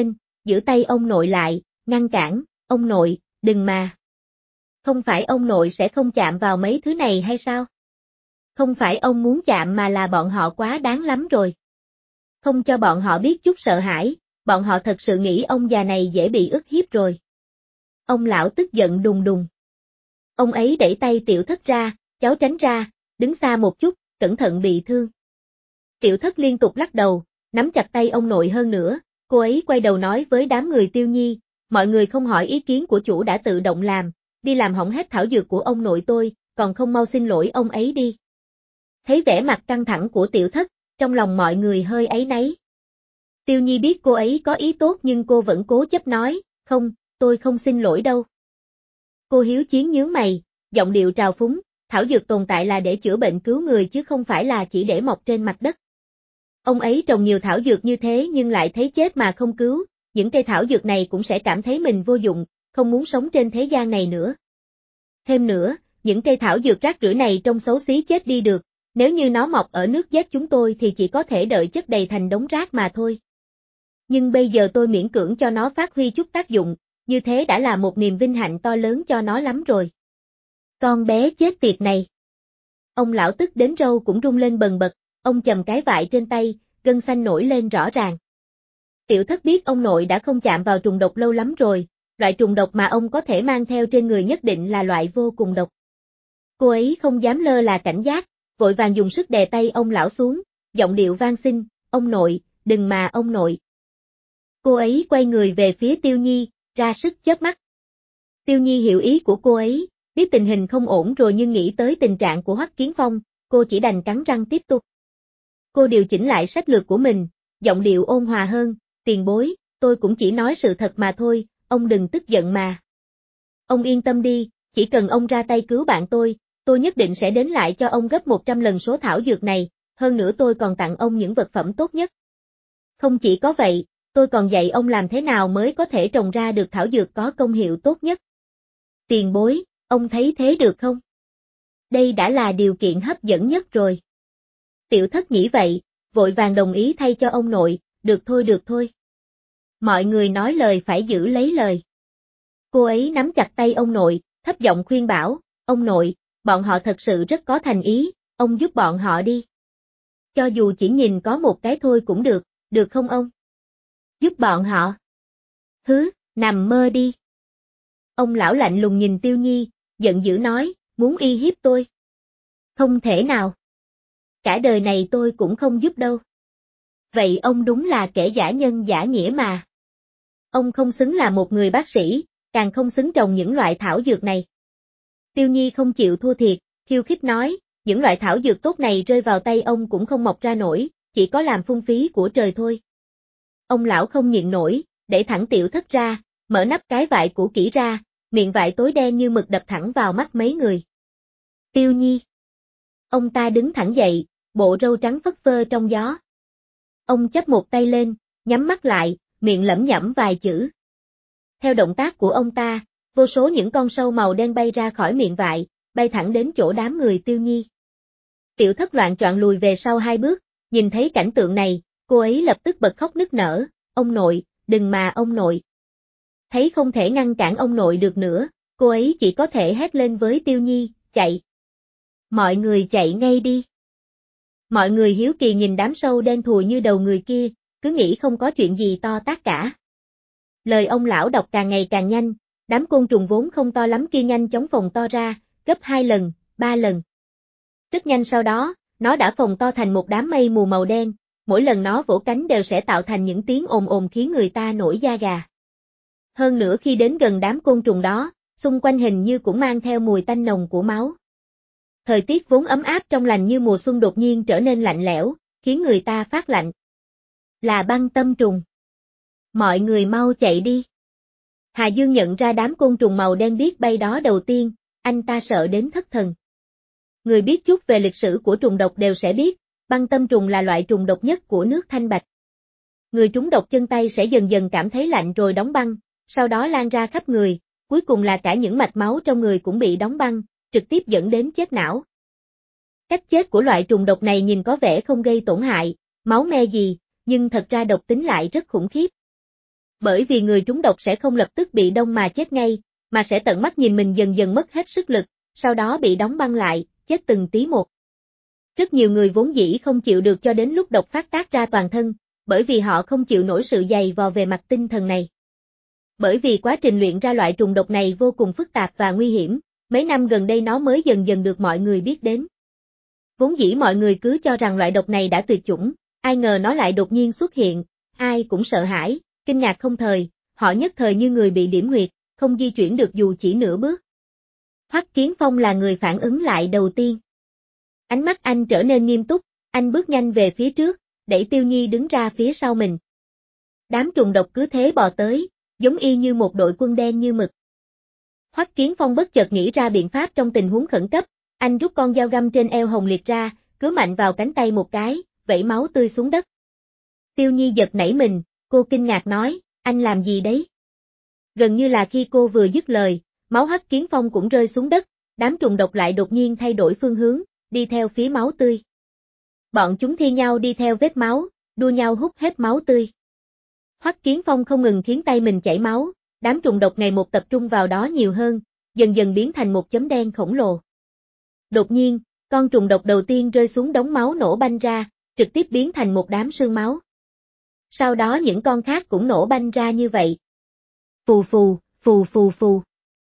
giữ tay ông nội lại, ngăn cản, ông nội, đừng mà. Không phải ông nội sẽ không chạm vào mấy thứ này hay sao? Không phải ông muốn chạm mà là bọn họ quá đáng lắm rồi. Không cho bọn họ biết chút sợ hãi, bọn họ thật sự nghĩ ông già này dễ bị ức hiếp rồi. Ông lão tức giận đùng đùng. Ông ấy đẩy tay Tiểu Thất ra, cháu tránh ra, đứng xa một chút, cẩn thận bị thương. Tiểu Thất liên tục lắc đầu, nắm chặt tay ông nội hơn nữa, cô ấy quay đầu nói với đám người Tiêu Nhi, mọi người không hỏi ý kiến của chủ đã tự động làm, đi làm hỏng hết thảo dược của ông nội tôi, còn không mau xin lỗi ông ấy đi. Thấy vẻ mặt căng thẳng của Tiểu Thất, trong lòng mọi người hơi áy náy. Tiêu Nhi biết cô ấy có ý tốt nhưng cô vẫn cố chấp nói, không, tôi không xin lỗi đâu. Cô Hiếu Chiến nhướng mày, giọng điệu trào phúng, thảo dược tồn tại là để chữa bệnh cứu người chứ không phải là chỉ để mọc trên mặt đất. Ông ấy trồng nhiều thảo dược như thế nhưng lại thấy chết mà không cứu, những cây thảo dược này cũng sẽ cảm thấy mình vô dụng, không muốn sống trên thế gian này nữa. Thêm nữa, những cây thảo dược rác rưởi này trông xấu xí chết đi được, nếu như nó mọc ở nước giết chúng tôi thì chỉ có thể đợi chất đầy thành đống rác mà thôi. Nhưng bây giờ tôi miễn cưỡng cho nó phát huy chút tác dụng, như thế đã là một niềm vinh hạnh to lớn cho nó lắm rồi. Con bé chết tiệt này. Ông lão tức đến râu cũng rung lên bần bật, ông chầm cái vại trên tay, gân xanh nổi lên rõ ràng. Tiểu Thất biết ông nội đã không chạm vào trùng độc lâu lắm rồi, loại trùng độc mà ông có thể mang theo trên người nhất định là loại vô cùng độc. Cô ấy không dám lơ là cảnh giác, vội vàng dùng sức đè tay ông lão xuống, giọng điệu van xin, ông nội, đừng mà ông nội. Cô ấy quay người về phía Tiêu Nhi, ra sức chớp mắt. Tiêu Nhi hiểu ý của cô ấy, biết tình hình không ổn rồi nhưng nghĩ tới tình trạng của Hoắc Kiến Phong, cô chỉ đành cắn răng tiếp tục. Cô điều chỉnh lại sách lược của mình, giọng điệu ôn hòa hơn, tiền bối, tôi cũng chỉ nói sự thật mà thôi, ông đừng tức giận mà. Ông yên tâm đi, chỉ cần ông ra tay cứu bạn tôi nhất định sẽ đến lại cho ông gấp 100 lần số thảo dược này, hơn nữa tôi còn tặng ông những vật phẩm tốt nhất. Không chỉ có vậy, tôi còn dạy ông làm thế nào mới có thể trồng ra được thảo dược có công hiệu tốt nhất. Tiền bối, ông thấy thế được không? Đây đã là điều kiện hấp dẫn nhất rồi. Tiểu Thất nghĩ vậy, vội vàng đồng ý thay cho ông nội, được thôi. Mọi người nói lời phải giữ lấy lời. Cô ấy nắm chặt tay ông nội, thấp giọng khuyên bảo, ông nội, bọn họ thật sự rất có thành ý, ông giúp bọn họ đi. Cho dù chỉ nhìn có một cái thôi cũng được không ông? Giúp bọn họ. Hứ, nằm mơ đi. Ông lão lạnh lùng nhìn Tiêu Nhi, giận dữ nói, muốn uy hiếp tôi. Không thể nào. Cả đời này tôi cũng không giúp đâu. Vậy ông đúng là kẻ giả nhân giả nghĩa mà. Ông không xứng là một người bác sĩ, càng không xứng trồng những loại thảo dược này. Tiêu Nhi không chịu thua thiệt, khiêu khích nói, những loại thảo dược tốt này rơi vào tay ông cũng không mọc ra nổi, chỉ có làm phung phí của trời thôi. Ông lão không nhịn nổi, đẩy thẳng Tiểu Thất ra, mở nắp cái vại cũ kỹ ra, miệng vại tối đen như mực đập thẳng vào mắt mấy người. Tiêu Nhi. Ông ta đứng thẳng dậy, bộ râu trắng phất phơ trong gió. Ông chắp một tay lên, nhắm mắt lại, miệng lẩm nhẩm vài chữ. Theo động tác của ông ta, vô số những con sâu màu đen bay ra khỏi miệng vại, bay thẳng đến chỗ đám người Tiêu Nhi. Tiểu Thất loạng choạng lùi về sau 2 bước, nhìn thấy cảnh tượng này, cô ấy lập tức bật khóc nức nở, ông nội, đừng mà ông nội. Thấy không thể ngăn cản ông nội được nữa, cô ấy chỉ có thể hét lên với Tiêu Nhi, chạy. Mọi người chạy ngay đi. Mọi người hiếu kỳ nhìn đám sâu đen thùi như đầu người kia, cứ nghĩ không có chuyện gì to tát cả. Lời ông lão đọc càng ngày càng nhanh, đám côn trùng vốn không to lắm kia nhanh chóng phồng to ra, gấp 2 lần, 3 lần. Rất nhanh sau đó, nó đã phồng to thành một đám mây mù màu đen, mỗi lần nó vỗ cánh đều sẽ tạo thành những tiếng ồn ồn khiến người ta nổi da gà. Hơn nữa khi đến gần đám côn trùng đó, xung quanh hình như cũng mang theo mùi tanh nồng của máu. Thời tiết vốn ấm áp trong lành như mùa xuân đột nhiên trở nên lạnh lẽo, khiến người ta phát lạnh. Là băng tâm trùng. Mọi người mau chạy đi. Hà Dương nhận ra đám côn trùng màu đen biết bay đó đầu tiên, anh ta sợ đến thất thần. Người biết chút về lịch sử của trùng độc đều sẽ biết, băng tâm trùng là loại trùng độc nhất của nước Thanh Bạch. Người trúng độc chân tay sẽ dần dần cảm thấy lạnh rồi đóng băng, sau đó lan ra khắp người, cuối cùng là cả những mạch máu trong người cũng bị đóng băng, trực tiếp dẫn đến chết não. Cách chết của loại trùng độc này nhìn có vẻ không gây tổn hại, máu me gì, nhưng thật ra độc tính lại rất khủng khiếp. Bởi vì người trúng độc sẽ không lập tức bị đông mà chết ngay, mà sẽ tận mắt nhìn mình dần dần mất hết sức lực, sau đó bị đóng băng lại, chết từng tí một. Rất nhiều người vốn dĩ không chịu được cho đến lúc độc phát tác ra toàn thân, bởi vì họ không chịu nổi sự dày vò về mặt tinh thần này. Bởi vì quá trình luyện ra loại trùng độc này vô cùng phức tạp và nguy hiểm, mấy năm gần đây nó mới dần dần được mọi người biết đến. Vốn dĩ mọi người cứ cho rằng loại độc này đã tuyệt chủng, ai ngờ nó lại đột nhiên xuất hiện, ai cũng sợ hãi, kinh ngạc không thời, họ nhất thời như người bị điểm huyệt, không di chuyển được dù chỉ nửa bước. Hoắc Kiến Phong là người phản ứng lại đầu tiên. Ánh mắt anh trở nên nghiêm túc, anh bước nhanh về phía trước, đẩy Tiêu Nhi đứng ra phía sau mình. Đám trùng độc cứ thế bò tới, giống y như một đội quân đen như mực. Hoắc Kiến Phong bất chợt nghĩ ra biện pháp trong tình huống khẩn cấp, anh rút con dao găm trên eo Hồng Liệt ra, cứa mạnh vào cánh tay một cái, vẩy máu tươi xuống đất. Tiêu Nhi giật nảy mình, cô kinh ngạc nói, anh làm gì đấy? Gần như là khi cô vừa dứt lời, máu Hoắc Kiến Phong cũng rơi xuống đất, đám trùng độc lại đột nhiên thay đổi phương hướng, đi theo phía máu tươi. Bọn chúng thi nhau đi theo vết máu, đua nhau hút hết máu tươi. Hoắc Kiến Phong không ngừng khiến tay mình chảy máu, đám trùng độc ngày một tập trung vào đó nhiều hơn, dần dần biến thành một chấm đen khổng lồ. Đột nhiên, con trùng độc đầu tiên rơi xuống đống máu nổ banh ra, trực tiếp biến thành một đám sương máu. Sau đó những con khác cũng nổ banh ra như vậy. Phù phù, phù phù phù.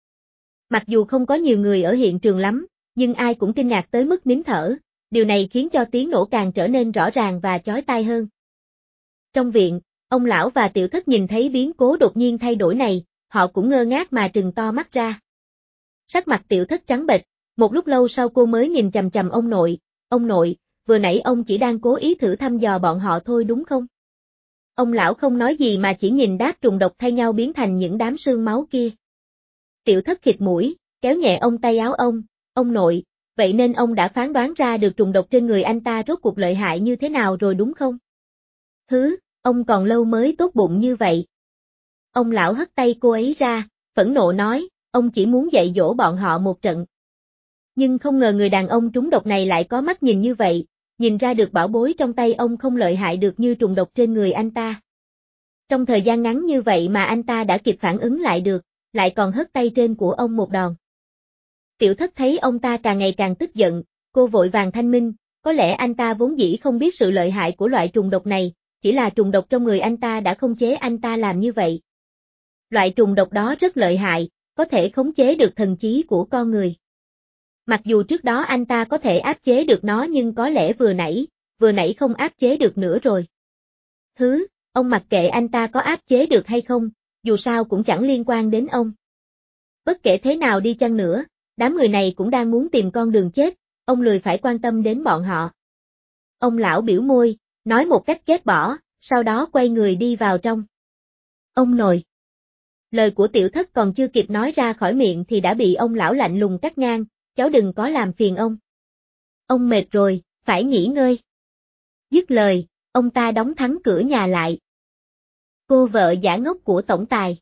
Mặc dù không có nhiều người ở hiện trường lắm, nhưng ai cũng kinh ngạc tới mức nín thở, điều này khiến cho tiếng nổ càng trở nên rõ ràng và chói tai hơn. Trong viện, ông lão và tiểu thất nhìn thấy biến cố đột nhiên thay đổi này, họ cũng ngơ ngác mà trừng to mắt ra. Sắc mặt tiểu thất trắng bệch, một lúc lâu sau cô mới nhìn chằm chằm ông nội, vừa nãy ông chỉ đang cố ý thử thăm dò bọn họ thôi đúng không? Ông lão không nói gì mà chỉ nhìn đám trùng độc thay nhau biến thành những đám sương máu kia. Tiểu thất khịt mũi, kéo nhẹ tay áo ông nội, vậy nên ông đã phán đoán ra được trùng độc trên người anh ta rốt cuộc lợi hại như thế nào rồi đúng không? Hứ, ông còn lâu mới tốt bụng như vậy. Ông lão hất tay cô ấy ra, phẫn nộ nói, ông chỉ muốn dạy dỗ bọn họ một trận. Nhưng không ngờ người đàn ông trúng độc này lại có mắt nhìn như vậy, nhìn ra được bảo bối trong tay ông không lợi hại được như trùng độc trên người anh ta. Trong thời gian ngắn như vậy mà anh ta đã kịp phản ứng lại được, lại còn hất tay trên của ông một đòn. Tiểu thất thấy ông ta càng ngày càng tức giận, cô vội vàng thanh minh, có lẽ anh ta vốn dĩ không biết sự lợi hại của loại trùng độc này, chỉ là trùng độc trong người anh ta đã khống chế anh ta làm như vậy. Loại trùng độc đó rất lợi hại, có thể khống chế được thần trí của con người. Mặc dù trước đó anh ta có thể áp chế được nó nhưng có lẽ vừa nãy không áp chế được nữa rồi. Hứ, ông mặc kệ anh ta có áp chế được hay không, dù sao cũng chẳng liên quan đến ông. Bất kể thế nào đi chăng nữa, đám người này cũng đang muốn tìm con đường chết, ông lười phải quan tâm đến bọn họ. Ông lão biểu môi, nói một cách ghét bỏ, sau đó quay người đi vào trong. Ông nội. Lời của tiểu thất còn chưa kịp nói ra khỏi miệng thì đã bị ông lão lạnh lùng cắt ngang, cháu đừng có làm phiền ông. Ông mệt rồi, phải nghỉ ngơi. Dứt lời, ông ta đóng thắng cửa nhà lại. Cô vợ giả ngốc của tổng tài.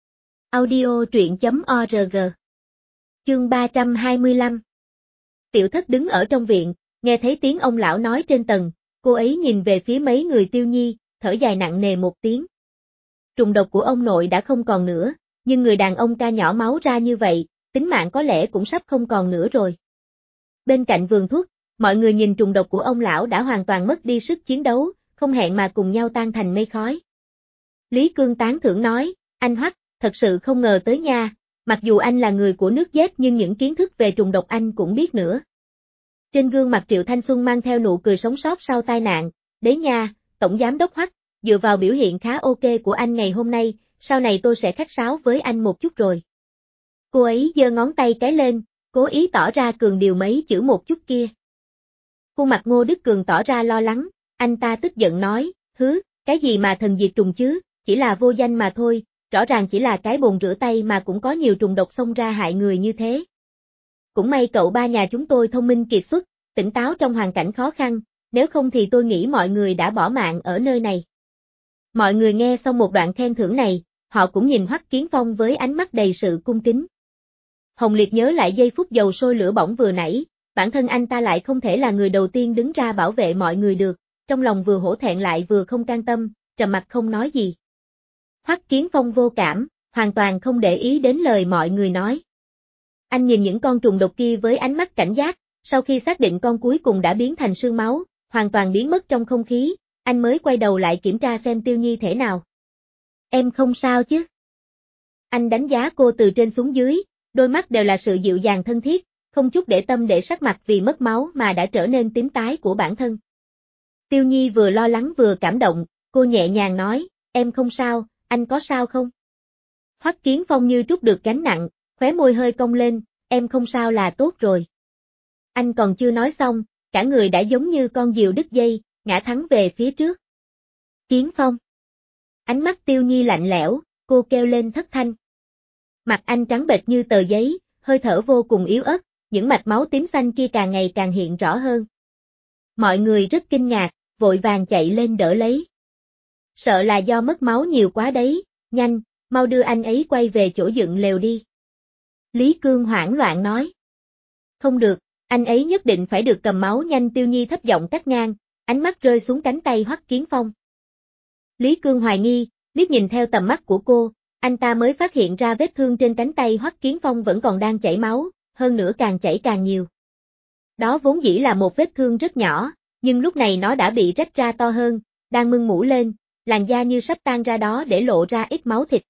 Audio truyện.org. Chương 325. Tiểu thất đứng ở trong viện, nghe thấy tiếng ông lão nói trên tầng, cô ấy nhìn về phía mấy người Tiêu Nhi, thở dài nặng nề một tiếng. Trùng độc của ông nội đã không còn nữa, nhưng người đàn ông ca nhỏ máu ra như vậy, tính mạng có lẽ cũng sắp không còn nữa rồi. Bên cạnh vườn thuốc, mọi người nhìn trùng độc của ông lão đã hoàn toàn mất đi sức chiến đấu, không hẹn mà cùng nhau tan thành mây khói. Lý Cương tán thưởng nói, anh Hoắc, thật sự không ngờ tới nha, mặc dù anh là người của nước Z nhưng những kiến thức về trùng độc anh cũng biết nữa. Trên gương mặt Triệu Thanh Xuân mang theo nụ cười sống sót sau tai nạn, đấy nha, Tổng Giám đốc Hoắc, dựa vào biểu hiện khá ok của anh ngày hôm nay, sau này tôi sẽ khách sáo với anh một chút rồi. Cô ấy giơ ngón tay cái lên, cố ý tỏ ra cường điều mấy chữ một chút kia. Khuôn mặt Ngô Đức Cường tỏ ra lo lắng, anh ta tức giận nói, cái gì mà thần diệt trùng chứ, chỉ là vô danh mà thôi, rõ ràng chỉ là cái bồn rửa tay mà cũng có nhiều trùng độc xông ra hại người như thế. Cũng may cậu ba nhà chúng tôi thông minh kiệt xuất, tỉnh táo trong hoàn cảnh khó khăn, nếu không thì tôi nghĩ mọi người đã bỏ mạng ở nơi này. Mọi người nghe xong một đoạn khen thưởng này, họ cũng nhìn Hoắc Kiến Phong với ánh mắt đầy sự cung kính. Hồng Liệt nhớ lại giây phút dầu sôi lửa bỏng vừa nãy, bản thân anh ta lại không thể là người đầu tiên đứng ra bảo vệ mọi người được, trong lòng vừa hổ thẹn lại vừa không can tâm, trầm mặc không nói gì. Hoắc Kiến Phong vô cảm, hoàn toàn không để ý đến lời mọi người nói. Anh nhìn những con trùng độc kia với ánh mắt cảnh giác, sau khi xác định con cuối cùng đã biến thành sương máu, hoàn toàn biến mất trong không khí, anh mới quay đầu lại kiểm tra xem Tiêu Nhi thế nào. Em không sao chứ? Anh đánh giá cô từ trên xuống dưới, đôi mắt đều là sự dịu dàng thân thiết, không chút để tâm để sắc mặt vì mất máu mà đã trở nên tím tái của bản thân. Tiêu Nhi vừa lo lắng vừa cảm động, cô nhẹ nhàng nói, em không sao, anh có sao không? Hoắc Kiến Phong như trút được gánh nặng, khóe môi hơi cong lên, em không sao là tốt rồi. Anh còn chưa nói xong, cả người đã giống như con diều đứt dây, ngã thẳng về phía trước. Kiến Phong. Ánh mắt Tiêu Nhi lạnh lẽo, cô kêu lên thất thanh. Mặt anh trắng bệch như tờ giấy, hơi thở vô cùng yếu ớt, những mạch máu tím xanh kia càng ngày càng hiện rõ hơn. Mọi người rất kinh ngạc, vội vàng chạy lên đỡ lấy. Sợ là do mất máu nhiều quá đấy, nhanh, mau đưa anh ấy quay về chỗ dựng lều đi. Lý Cương hoảng loạn nói. Không được, anh ấy nhất định phải được cầm máu nhanh. Tiêu Nhi thấp giọng cắt ngang, ánh mắt rơi xuống cánh tay Hoắc Kiến Phong. Lý Cương hoài nghi, liếc nhìn theo tầm mắt của cô, anh ta mới phát hiện ra vết thương trên cánh tay Hoắc Kiến Phong vẫn còn đang chảy máu, hơn nữa càng chảy càng nhiều. Đó vốn dĩ là một vết thương rất nhỏ, nhưng lúc này nó đã bị rách ra to hơn, đang mưng mủ lên, làn da như sắp tan ra đó để lộ ra ít máu thịt.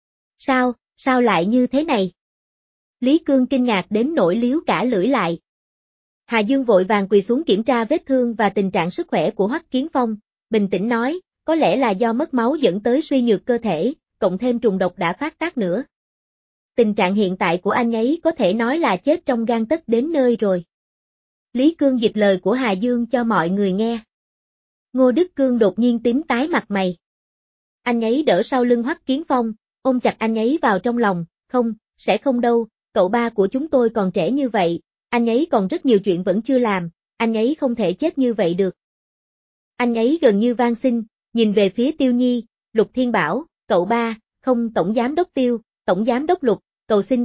Sao lại như thế này? Lý Cương kinh ngạc đến nỗi liếu cả lưỡi lại. Hà Dương vội vàng quỳ xuống kiểm tra vết thương và tình trạng sức khỏe của Hoắc Kiến Phong, bình tĩnh nói, có lẽ là do mất máu dẫn tới suy nhược cơ thể, cộng thêm trùng độc đã phát tác nữa. Tình trạng hiện tại của anh ấy có thể nói là chết trong gang tấc đến nơi rồi. Lý Cương dịch lời của Hà Dương cho mọi người nghe. Ngô Đức Cương đột nhiên tím tái mặt mày. Anh ấy đỡ sau lưng Hoắc Kiến Phong, ôm chặt anh ấy vào trong lòng, không, sẽ không đâu, cậu ba của chúng tôi còn trẻ như vậy, anh ấy còn rất nhiều chuyện vẫn chưa làm, anh ấy không thể chết như vậy được. Anh ấy gần như van xin, nhìn về phía Tiêu Nhi, Lục Thiên bảo, cậu ba, không Tổng Giám đốc Tiêu, Tổng Giám đốc Lục, cầu xin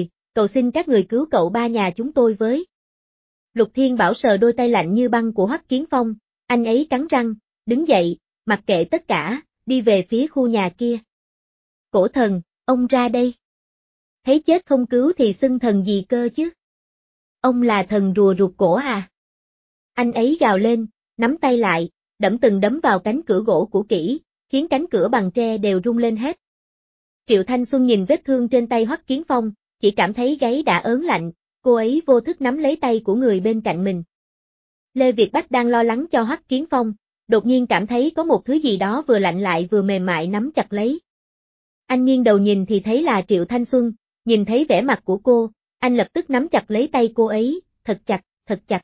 các người cứu cậu ba nhà chúng tôi với. Lục Thiên bảo sờ đôi tay lạnh như băng của Hoắc Kiến Phong, anh ấy cắn răng, đứng dậy, mặc kệ tất cả, đi về phía khu nhà kia. Cổ thần, ông ra đây. Thấy chết không cứu thì xưng thần gì cơ chứ? Ông là thần rùa rụt cổ à? Anh ấy gào lên, nắm tay lại, đẫm từng đấm vào cánh cửa gỗ cũ kỹ, khiến cánh cửa bằng tre đều rung lên hết. Triệu Thanh Xuân nhìn vết thương trên tay Hoắc Kiến Phong, chỉ cảm thấy gáy đã ớn lạnh, cô ấy vô thức nắm lấy tay của người bên cạnh mình. Lê Việt Bách đang lo lắng cho Hoắc Kiến Phong, đột nhiên cảm thấy có một thứ gì đó vừa lạnh lại vừa mềm mại nắm chặt lấy. Anh nghiêng đầu nhìn thì thấy là Triệu Thanh Xuân, nhìn thấy vẻ mặt của cô, anh lập tức nắm chặt lấy tay cô ấy, thật chặt, thật chặt.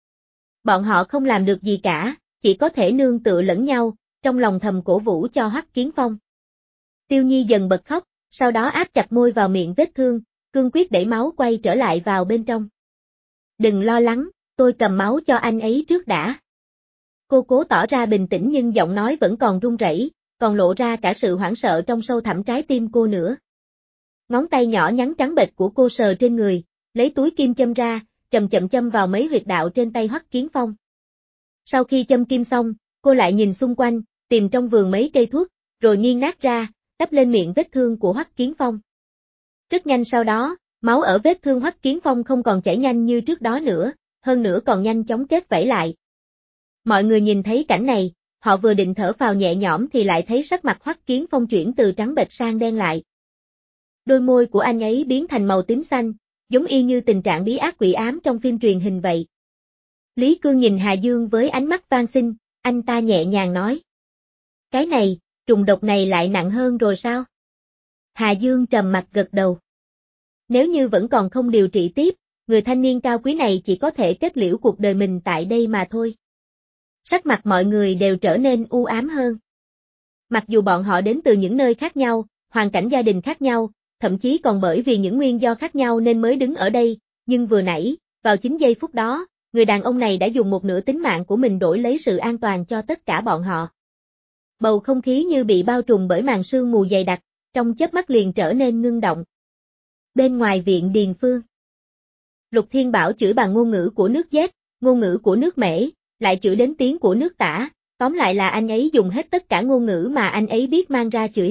Bọn họ không làm được gì cả, chỉ có thể nương tựa lẫn nhau, trong lòng thầm cổ vũ cho Hoắc Kiến Phong. Tiêu Nhi dần bật khóc, sau đó áp chặt môi vào miệng vết thương, cương quyết đẩy máu quay trở lại vào bên trong. Đừng lo lắng, tôi cầm máu cho anh ấy trước đã. Cô cố tỏ ra bình tĩnh nhưng giọng nói vẫn còn run rẩy, còn lộ ra cả sự hoảng sợ trong sâu thẳm trái tim cô nữa. Ngón tay nhỏ nhắn trắng bệch của cô sờ trên người, lấy túi kim châm ra, chậm chậm châm vào mấy huyệt đạo trên tay Hoắc Kiến Phong. Sau khi châm kim xong, cô lại nhìn xung quanh, tìm trong vườn mấy cây thuốc, rồi nghiêng nát ra, đắp lên miệng vết thương của Hoắc Kiến Phong. Rất nhanh sau đó, máu ở vết thương Hoắc Kiến Phong không còn chảy nhanh như trước đó nữa, hơn nữa còn nhanh chóng kết vảy lại. Mọi người nhìn thấy cảnh này, họ vừa định thở phào nhẹ nhõm thì lại thấy sắc mặt Hoắc Kiến Phong chuyển từ trắng bệch sang đen lại. Đôi môi của anh ấy biến thành màu tím xanh, giống y như tình trạng bí ác quỷ ám trong phim truyền hình vậy. Lý Cương nhìn Hà Dương với ánh mắt van xin, anh ta nhẹ nhàng nói. Cái này, trùng độc này lại nặng hơn rồi sao? Hà Dương trầm mặt gật đầu. Nếu như vẫn còn không điều trị tiếp, người thanh niên cao quý này chỉ có thể kết liễu cuộc đời mình tại đây mà thôi. Sắc mặt mọi người đều trở nên u ám hơn. Mặc dù bọn họ đến từ những nơi khác nhau, hoàn cảnh gia đình khác nhau, thậm chí còn bởi vì những nguyên do khác nhau nên mới đứng ở đây, nhưng vừa nãy, vào chính giây phút đó, người đàn ông này đã dùng một nửa tính mạng của mình đổi lấy sự an toàn cho tất cả bọn họ. Bầu không khí như bị bao trùm bởi màn sương mù dày đặc, trong chớp mắt liền trở nên ngưng động. Bên ngoài viện Điền Phương, Lục Thiên Bảo chửi bằng ngôn ngữ của nước Z, ngôn ngữ của nước Mễ, lại chửi đến tiếng của nước Tả, tóm lại là anh ấy dùng hết tất cả ngôn ngữ mà anh ấy biết mang ra chửi hết,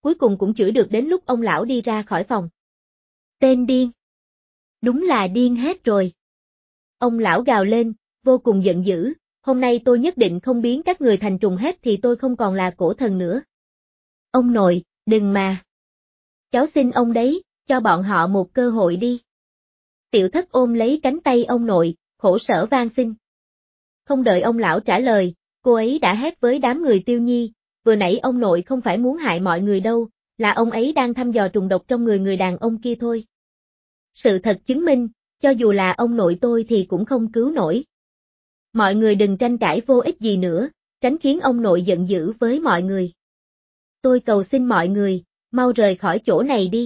cuối cùng cũng chửi được đến lúc ông lão đi ra khỏi phòng. Tên điên! Đúng là điên hết rồi. Ông lão gào lên, vô cùng giận dữ, hôm nay tôi nhất định không biến các người thành trùng hết thì tôi không còn là cổ thần nữa. Ông nội, đừng mà. Cháu xin ông đấy, cho bọn họ một cơ hội đi. Tiểu Thất ôm lấy cánh tay ông nội, khổ sở van xin. Không đợi ông lão trả lời, cô ấy đã hét với đám người Tiêu Nhi, vừa nãy ông nội không phải muốn hại mọi người đâu, là ông ấy đang thăm dò trùng độc trong người đàn ông kia thôi. Sự thật chứng minh, cho dù là ông nội tôi thì cũng không cứu nổi. Mọi người đừng tranh cãi vô ích gì nữa, tránh khiến ông nội giận dữ với mọi người. Tôi cầu xin mọi người, mau rời khỏi chỗ này đi.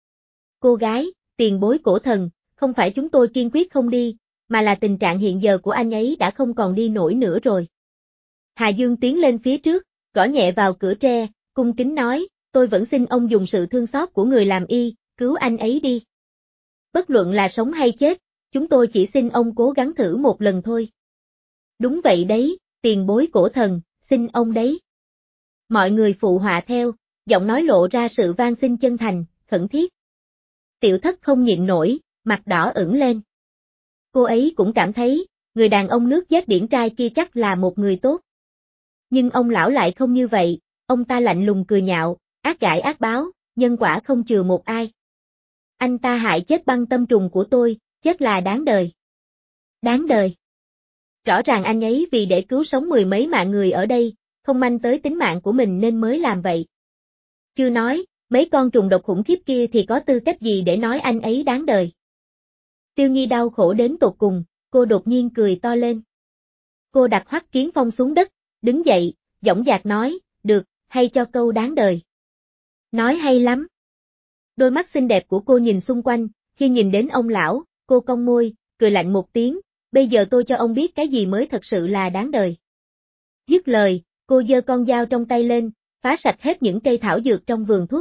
Cô gái, tiền bối cổ thần, không phải chúng tôi kiên quyết không đi, mà là tình trạng hiện giờ của anh ấy đã không còn đi nổi nữa rồi. Hà Dương tiến lên phía trước, gõ nhẹ vào cửa tre, cung kính nói, tôi vẫn xin ông dùng sự thương xót của người làm y, cứu anh ấy đi. Bất luận là sống hay chết, chúng tôi chỉ xin ông cố gắng thử một lần thôi. Đúng vậy đấy, tiền bối cổ thần, xin ông đấy. Mọi người phụ họa theo, giọng nói lộ ra sự van xin chân thành, khẩn thiết. Tiểu Thất không nhịn nổi, mặt đỏ ửng lên. Cô ấy cũng cảm thấy, người đàn ông nước Giác điển trai kia chắc là một người tốt. Nhưng ông lão lại không như vậy, ông ta lạnh lùng cười nhạo, ác gãi ác báo, nhân quả không chừa một ai. Anh ta hại chết băng tâm trùng của tôi, chết là đáng đời. Đáng đời. Rõ ràng anh ấy vì để cứu sống mười mấy mạng người ở đây, không manh tới tính mạng của mình nên mới làm vậy. Chưa nói, mấy con trùng độc khủng khiếp kia thì có tư cách gì để nói anh ấy đáng đời. Tiêu Nhi đau khổ đến tột cùng, cô đột nhiên cười to lên. Cô đặt Hoắc Kiến Phong xuống đất, đứng dậy, dõng dạc nói, được, hay cho câu đáng đời. Nói hay lắm. Đôi mắt xinh đẹp của cô nhìn xung quanh, khi nhìn đến ông lão, cô cong môi, cười lạnh một tiếng, bây giờ tôi cho ông biết cái gì mới thật sự là đáng đời. Dứt lời, cô giơ con dao trong tay lên, phá sạch hết những cây thảo dược trong vườn thuốc.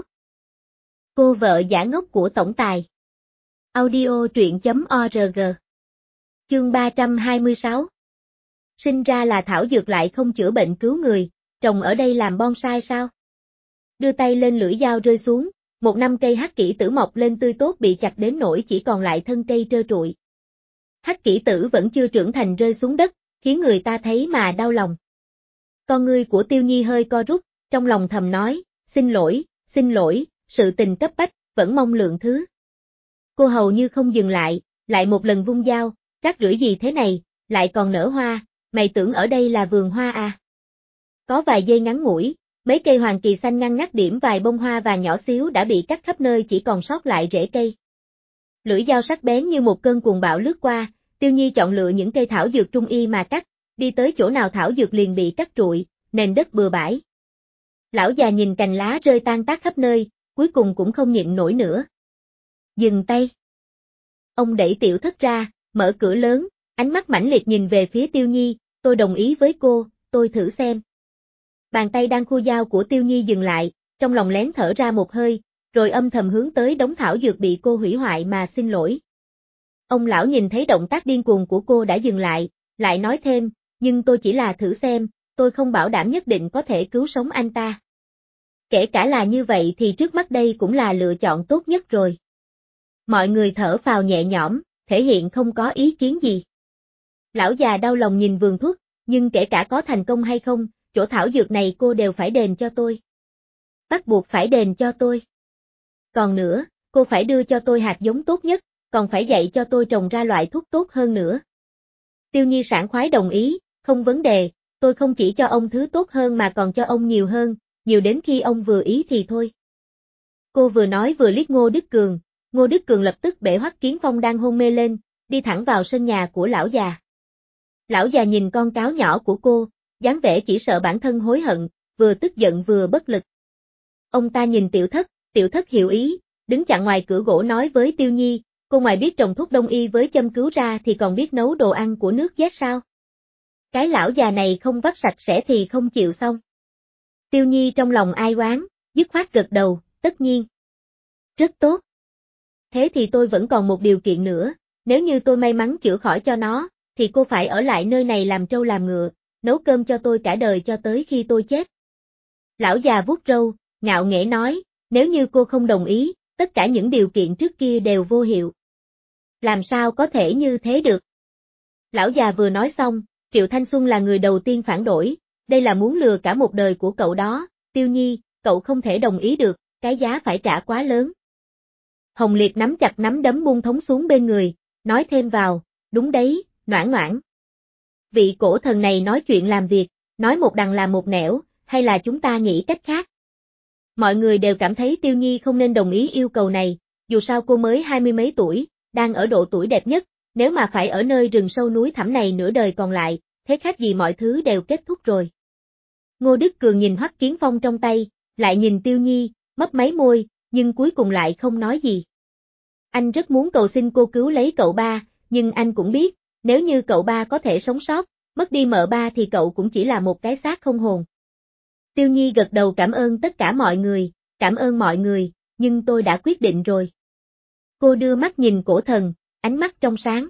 Cô vợ giả ngốc của tổng tài. Audio truyện.org. Chương 326. Sinh ra là thảo dược lại không chữa bệnh cứu người, trồng ở đây làm bonsai sao? Đưa tay lên lưỡi dao rơi xuống, một năm cây hắc kỷ tử mọc lên tươi tốt bị chặt đến nỗi chỉ còn lại thân cây trơ trụi. Hắc kỷ tử vẫn chưa trưởng thành rơi xuống đất, khiến người ta thấy mà đau lòng. Con ngươi của Tiêu Nhi hơi co rút, trong lòng thầm nói, xin lỗi, sự tình cấp bách, vẫn mong lượng thứ. Cô hầu như không dừng lại một lần vung dao, rác rưởi gì thế này, lại còn nở hoa, mày tưởng ở đây là vườn hoa à? Có vài giây ngắn ngủi, mấy cây hoàng kỳ xanh ngăn ngắt điểm vài bông hoa và nhỏ xíu đã bị cắt khắp nơi chỉ còn sót lại rễ cây. Lưỡi dao sắc bén như một cơn cuồng bão lướt qua, Tiêu Nhi chọn lựa những cây thảo dược trung y mà cắt, đi tới chỗ nào thảo dược liền bị cắt trụi, nền đất bừa bãi. Lão già nhìn cành lá rơi tan tác khắp nơi, cuối cùng cũng không nhịn nổi nữa. Dừng tay. Ông đẩy Tiểu Thất ra, mở cửa lớn, ánh mắt mãnh liệt nhìn về phía Tiêu Nhi, tôi đồng ý với cô, tôi thử xem. Bàn tay đang khu dao của Tiêu Nhi dừng lại, trong lòng lén thở ra một hơi, rồi âm thầm hướng tới đống thảo dược bị cô hủy hoại mà xin lỗi. Ông lão nhìn thấy động tác điên cuồng của cô đã dừng lại nói thêm, nhưng tôi chỉ là thử xem, tôi không bảo đảm nhất định có thể cứu sống anh ta. Kể cả là như vậy thì trước mắt đây cũng là lựa chọn tốt nhất rồi. Mọi người thở phào nhẹ nhõm, thể hiện không có ý kiến gì. Lão già đau lòng nhìn vườn thuốc, nhưng kể cả có thành công hay không, chỗ thảo dược này cô đều phải đền cho tôi. Bắt buộc phải đền cho tôi. Còn nữa, cô phải đưa cho tôi hạt giống tốt nhất, còn phải dạy cho tôi trồng ra loại thuốc tốt hơn nữa. Tiêu Nhi sảng khoái đồng ý, không vấn đề, tôi không chỉ cho ông thứ tốt hơn mà còn cho ông nhiều hơn, nhiều đến khi ông vừa ý thì thôi. Cô vừa nói vừa liếc Ngô Đức Cường lập tức bể Hoắc Kiến Phong đang hôn mê lên, đi thẳng vào sân nhà của lão già. Lão già nhìn con cáo nhỏ của cô, dáng vẻ chỉ sợ bản thân hối hận, vừa tức giận vừa bất lực. Ông ta nhìn Tiểu Thất hiểu ý, đứng chặn ngoài cửa gỗ nói với Tiêu Nhi, cô ngoài biết trồng thuốc đông y với châm cứu ra thì còn biết nấu đồ ăn của nước Giác sao? Cái lão già này không vắt sạch sẽ thì không chịu xong. Tiêu Nhi trong lòng ai oán, dứt khoát gật đầu, tất nhiên. Rất tốt. Thế thì tôi vẫn còn một điều kiện nữa, nếu như tôi may mắn chữa khỏi cho nó, thì cô phải ở lại nơi này làm trâu làm ngựa, nấu cơm cho tôi cả đời cho tới khi tôi chết. Lão già vuốt râu, ngạo nghễ nói, nếu như cô không đồng ý, tất cả những điều kiện trước kia đều vô hiệu. Làm sao có thể như thế được? Lão già vừa nói xong, Triệu Thanh Xuân là người đầu tiên phản đổi, đây là muốn lừa cả một đời của cậu đó, Tiêu Nhi, cậu không thể đồng ý được, cái giá phải trả quá lớn. Hồng Liệt nắm chặt nắm đấm buông thống xuống bên người, nói thêm vào, đúng đấy, Noãn Noãn. Vị cổ thần này nói chuyện làm việc, nói một đằng làm một nẻo, hay là chúng ta nghĩ cách khác? Mọi người đều cảm thấy Tiêu Nhi không nên đồng ý yêu cầu này, dù sao cô mới 20 mấy tuổi, đang ở độ tuổi đẹp nhất, nếu mà phải ở nơi rừng sâu núi thẳm này nửa đời còn lại, thế khác gì mọi thứ đều kết thúc rồi. Ngô Đức Cường nhìn Hoắc Kiến Phong trong tay, lại nhìn Tiêu Nhi, mấp máy môi, nhưng cuối cùng lại không nói gì. Anh rất muốn cầu xin cô cứu lấy cậu ba, nhưng anh cũng biết, nếu như cậu ba có thể sống sót, mất đi mợ ba thì cậu cũng chỉ là một cái xác không hồn. Tiêu Nhi gật đầu cảm ơn tất cả mọi người, nhưng tôi đã quyết định rồi. Cô đưa mắt nhìn cổ thần, ánh mắt trong sáng.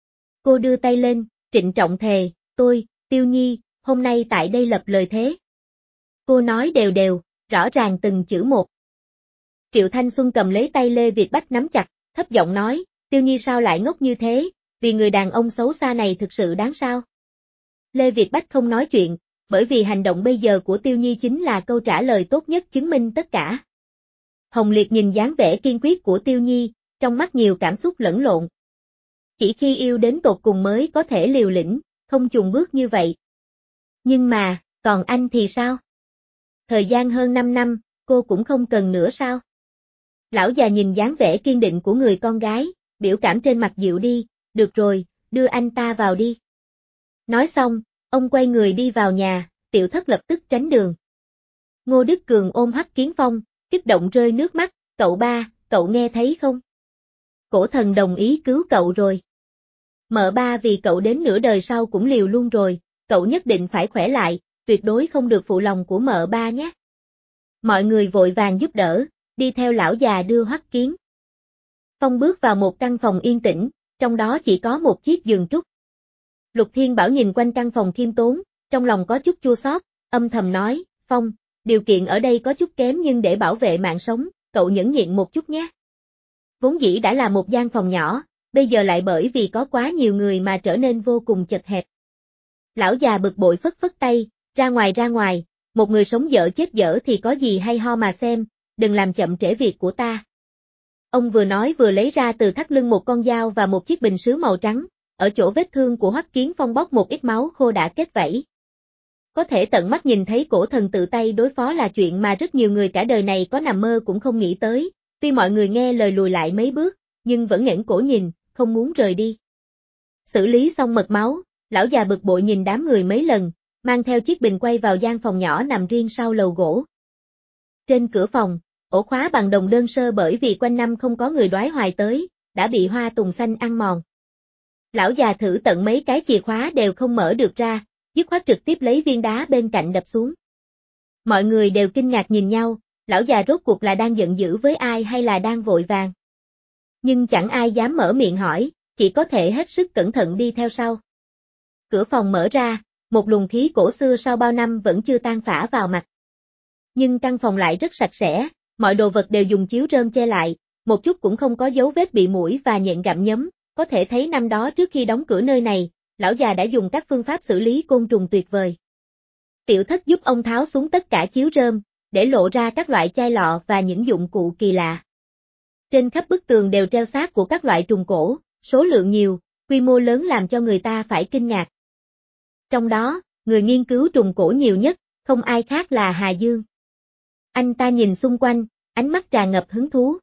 Cô đưa tay lên, trịnh trọng thề, tôi, Tiêu Nhi, hôm nay tại đây lập lời thế. Cô nói đều đều, rõ ràng từng chữ một. Triệu Thanh Xuân cầm lấy tay Lê Việt Bách nắm chặt, thấp giọng nói, Tiêu Nhi sao lại ngốc như thế, vì người đàn ông xấu xa này thực sự đáng sao? Lê Việt Bách không nói chuyện, bởi vì hành động bây giờ của Tiêu Nhi chính là câu trả lời tốt nhất chứng minh tất cả. Hồng Liệt nhìn dáng vẻ kiên quyết của Tiêu Nhi, trong mắt nhiều cảm xúc lẫn lộn. Chỉ khi yêu đến tột cùng mới có thể liều lĩnh, không chùn bước như vậy. Nhưng mà, còn anh thì sao? Thời gian hơn 5 năm, cô cũng không cần nữa sao? Lão già nhìn dáng vẻ kiên định của người con gái, biểu cảm trên mặt dịu đi, được rồi, đưa anh ta vào đi. Nói xong, ông quay người đi vào nhà, Tiểu Thất lập tức tránh đường. Ngô Đức Cường ôm Hoắc Kiến Phong, kích động rơi nước mắt, cậu ba, cậu nghe thấy không? Cổ thần đồng ý cứu cậu rồi. Mợ ba vì cậu đến nửa đời sau cũng liều luôn rồi, cậu nhất định phải khỏe lại, tuyệt đối không được phụ lòng của mợ ba nhé. Mọi người vội vàng giúp đỡ, đi theo lão già đưa Hoắc Kiến Phong bước vào một căn phòng yên tĩnh, trong đó chỉ có một chiếc giường trúc. Lục Thiên Bảo nhìn quanh căn phòng khiêm tốn, trong lòng có chút chua xót, âm thầm nói, Phong, điều kiện ở đây có chút kém nhưng để bảo vệ mạng sống, cậu nhẫn nhịn một chút nhé. Vốn dĩ đã là một gian phòng nhỏ, bây giờ lại bởi vì có quá nhiều người mà trở nên vô cùng chật hẹp. Lão già bực bội phất phất tay, ra ngoài, một người sống dở chết dở thì có gì hay ho mà xem, đừng làm chậm trễ việc của ta. Ông vừa nói vừa lấy ra từ thắt lưng một con dao và một chiếc bình sứ màu trắng, ở chỗ vết thương của Hoắc Kiến Phong bóc một ít máu khô đã kết vảy. Có thể tận mắt nhìn thấy cổ thần tự tay đối phó là chuyện mà rất nhiều người cả đời này có nằm mơ cũng không nghĩ tới, tuy mọi người nghe lời lùi lại mấy bước, nhưng vẫn nghển cổ nhìn, không muốn rời đi. Xử lý xong mật máu, lão già bực bội nhìn đám người mấy lần, mang theo chiếc bình quay vào gian phòng nhỏ nằm riêng sau lầu gỗ. Trên cửa phòng, ổ khóa bằng đồng đơn sơ bởi vì quanh năm không có người đoái hoài tới, đã bị hoa tùng xanh ăn mòn. Lão già thử tận mấy cái chìa khóa đều không mở được ra, dứt khoát trực tiếp lấy viên đá bên cạnh đập xuống. Mọi người đều kinh ngạc nhìn nhau, lão già rốt cuộc là đang giận dữ với ai hay là đang vội vàng. Nhưng chẳng ai dám mở miệng hỏi, chỉ có thể hết sức cẩn thận đi theo sau. Cửa phòng mở ra, một luồng khí cổ xưa sau bao năm vẫn chưa tan phả vào mặt. Nhưng căn phòng lại rất sạch sẽ, mọi đồ vật đều dùng chiếu rơm che lại, một chút cũng không có dấu vết bị muỗi và nhện gặm nhấm, có thể thấy năm đó trước khi đóng cửa nơi này, lão già đã dùng các phương pháp xử lý côn trùng tuyệt vời. Tiểu Thất giúp ông tháo xuống tất cả chiếu rơm, để lộ ra các loại chai lọ và những dụng cụ kỳ lạ. Trên khắp bức tường đều treo xác của các loại trùng cổ, số lượng nhiều, quy mô lớn làm cho người ta phải kinh ngạc. Trong đó, người nghiên cứu trùng cổ nhiều nhất, không ai khác là Hà Dương. Anh ta nhìn xung quanh, ánh mắt tràn ngập hứng thú.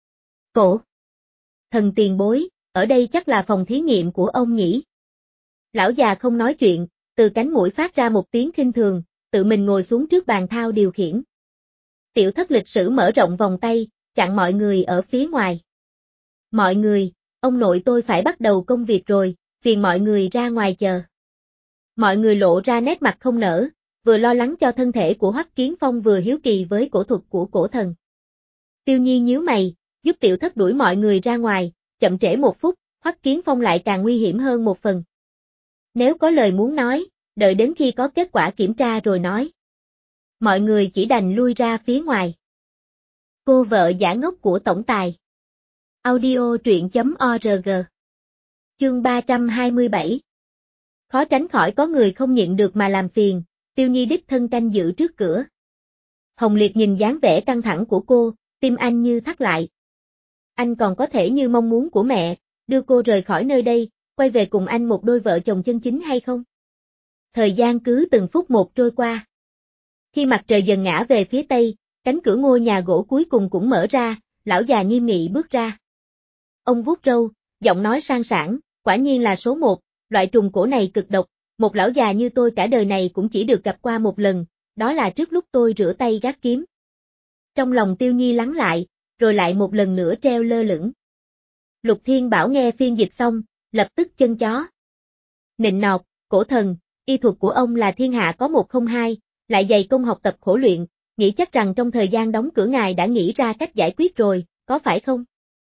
Cổ thần tiền bối, ở đây chắc là phòng thí nghiệm của ông nhỉ? Lão già không nói chuyện, từ cánh mũi phát ra một tiếng khinh thường, tự mình ngồi xuống trước bàn thao điều khiển. Tiểu Thất lịch sử mở rộng vòng tay, chặn mọi người ở phía ngoài. Mọi người, ông nội tôi phải bắt đầu công việc rồi, phiền mọi người ra ngoài chờ. Mọi người lộ ra nét mặt không nở, vừa lo lắng cho thân thể của Hoắc Kiến Phong vừa hiếu kỳ với cổ thuật của cổ thần. Tiêu Nhi nhíu mày, giúp Tiểu Thất đuổi mọi người ra ngoài, chậm trễ một phút, Hoắc Kiến Phong lại càng nguy hiểm hơn một phần. Nếu có lời muốn nói, đợi đến khi có kết quả kiểm tra rồi nói. Mọi người chỉ đành lui ra phía ngoài. Cô vợ giả ngốc của tổng tài. Audio truyện.org. Chương 327. Khó tránh khỏi có người không nhịn được mà làm phiền, Tiêu Nhi đích thân canh giữ trước cửa. Hồng Liệt nhìn dáng vẻ căng thẳng của cô, tim anh như thắt lại. Anh còn có thể như mong muốn của mẹ, đưa cô rời khỏi nơi đây, quay về cùng anh một đôi vợ chồng chân chính hay không? Thời gian cứ từng phút một trôi qua. Khi mặt trời dần ngã về phía tây, cánh cửa ngôi nhà gỗ cuối cùng cũng mở ra, lão già nghiêm nghị bước ra. Ông vuốt râu, giọng nói sang sảng, quả nhiên là số một, loại trùng cổ này cực độc, một lão già như tôi cả đời này cũng chỉ được gặp qua một lần, đó là trước lúc tôi rửa tay gác kiếm. Trong lòng Tiêu Nhi lắng lại, rồi lại một lần nữa treo lơ lửng. Lục Thiên Bảo nghe phiên dịch xong, lập tức chân chó. Nịnh nọt, cổ thần, y thuật của ông là thiên hạ có một không hai, lại dày công học tập khổ luyện, nghĩ chắc rằng trong thời gian đóng cửa ngài đã nghĩ ra cách giải quyết rồi, có phải không?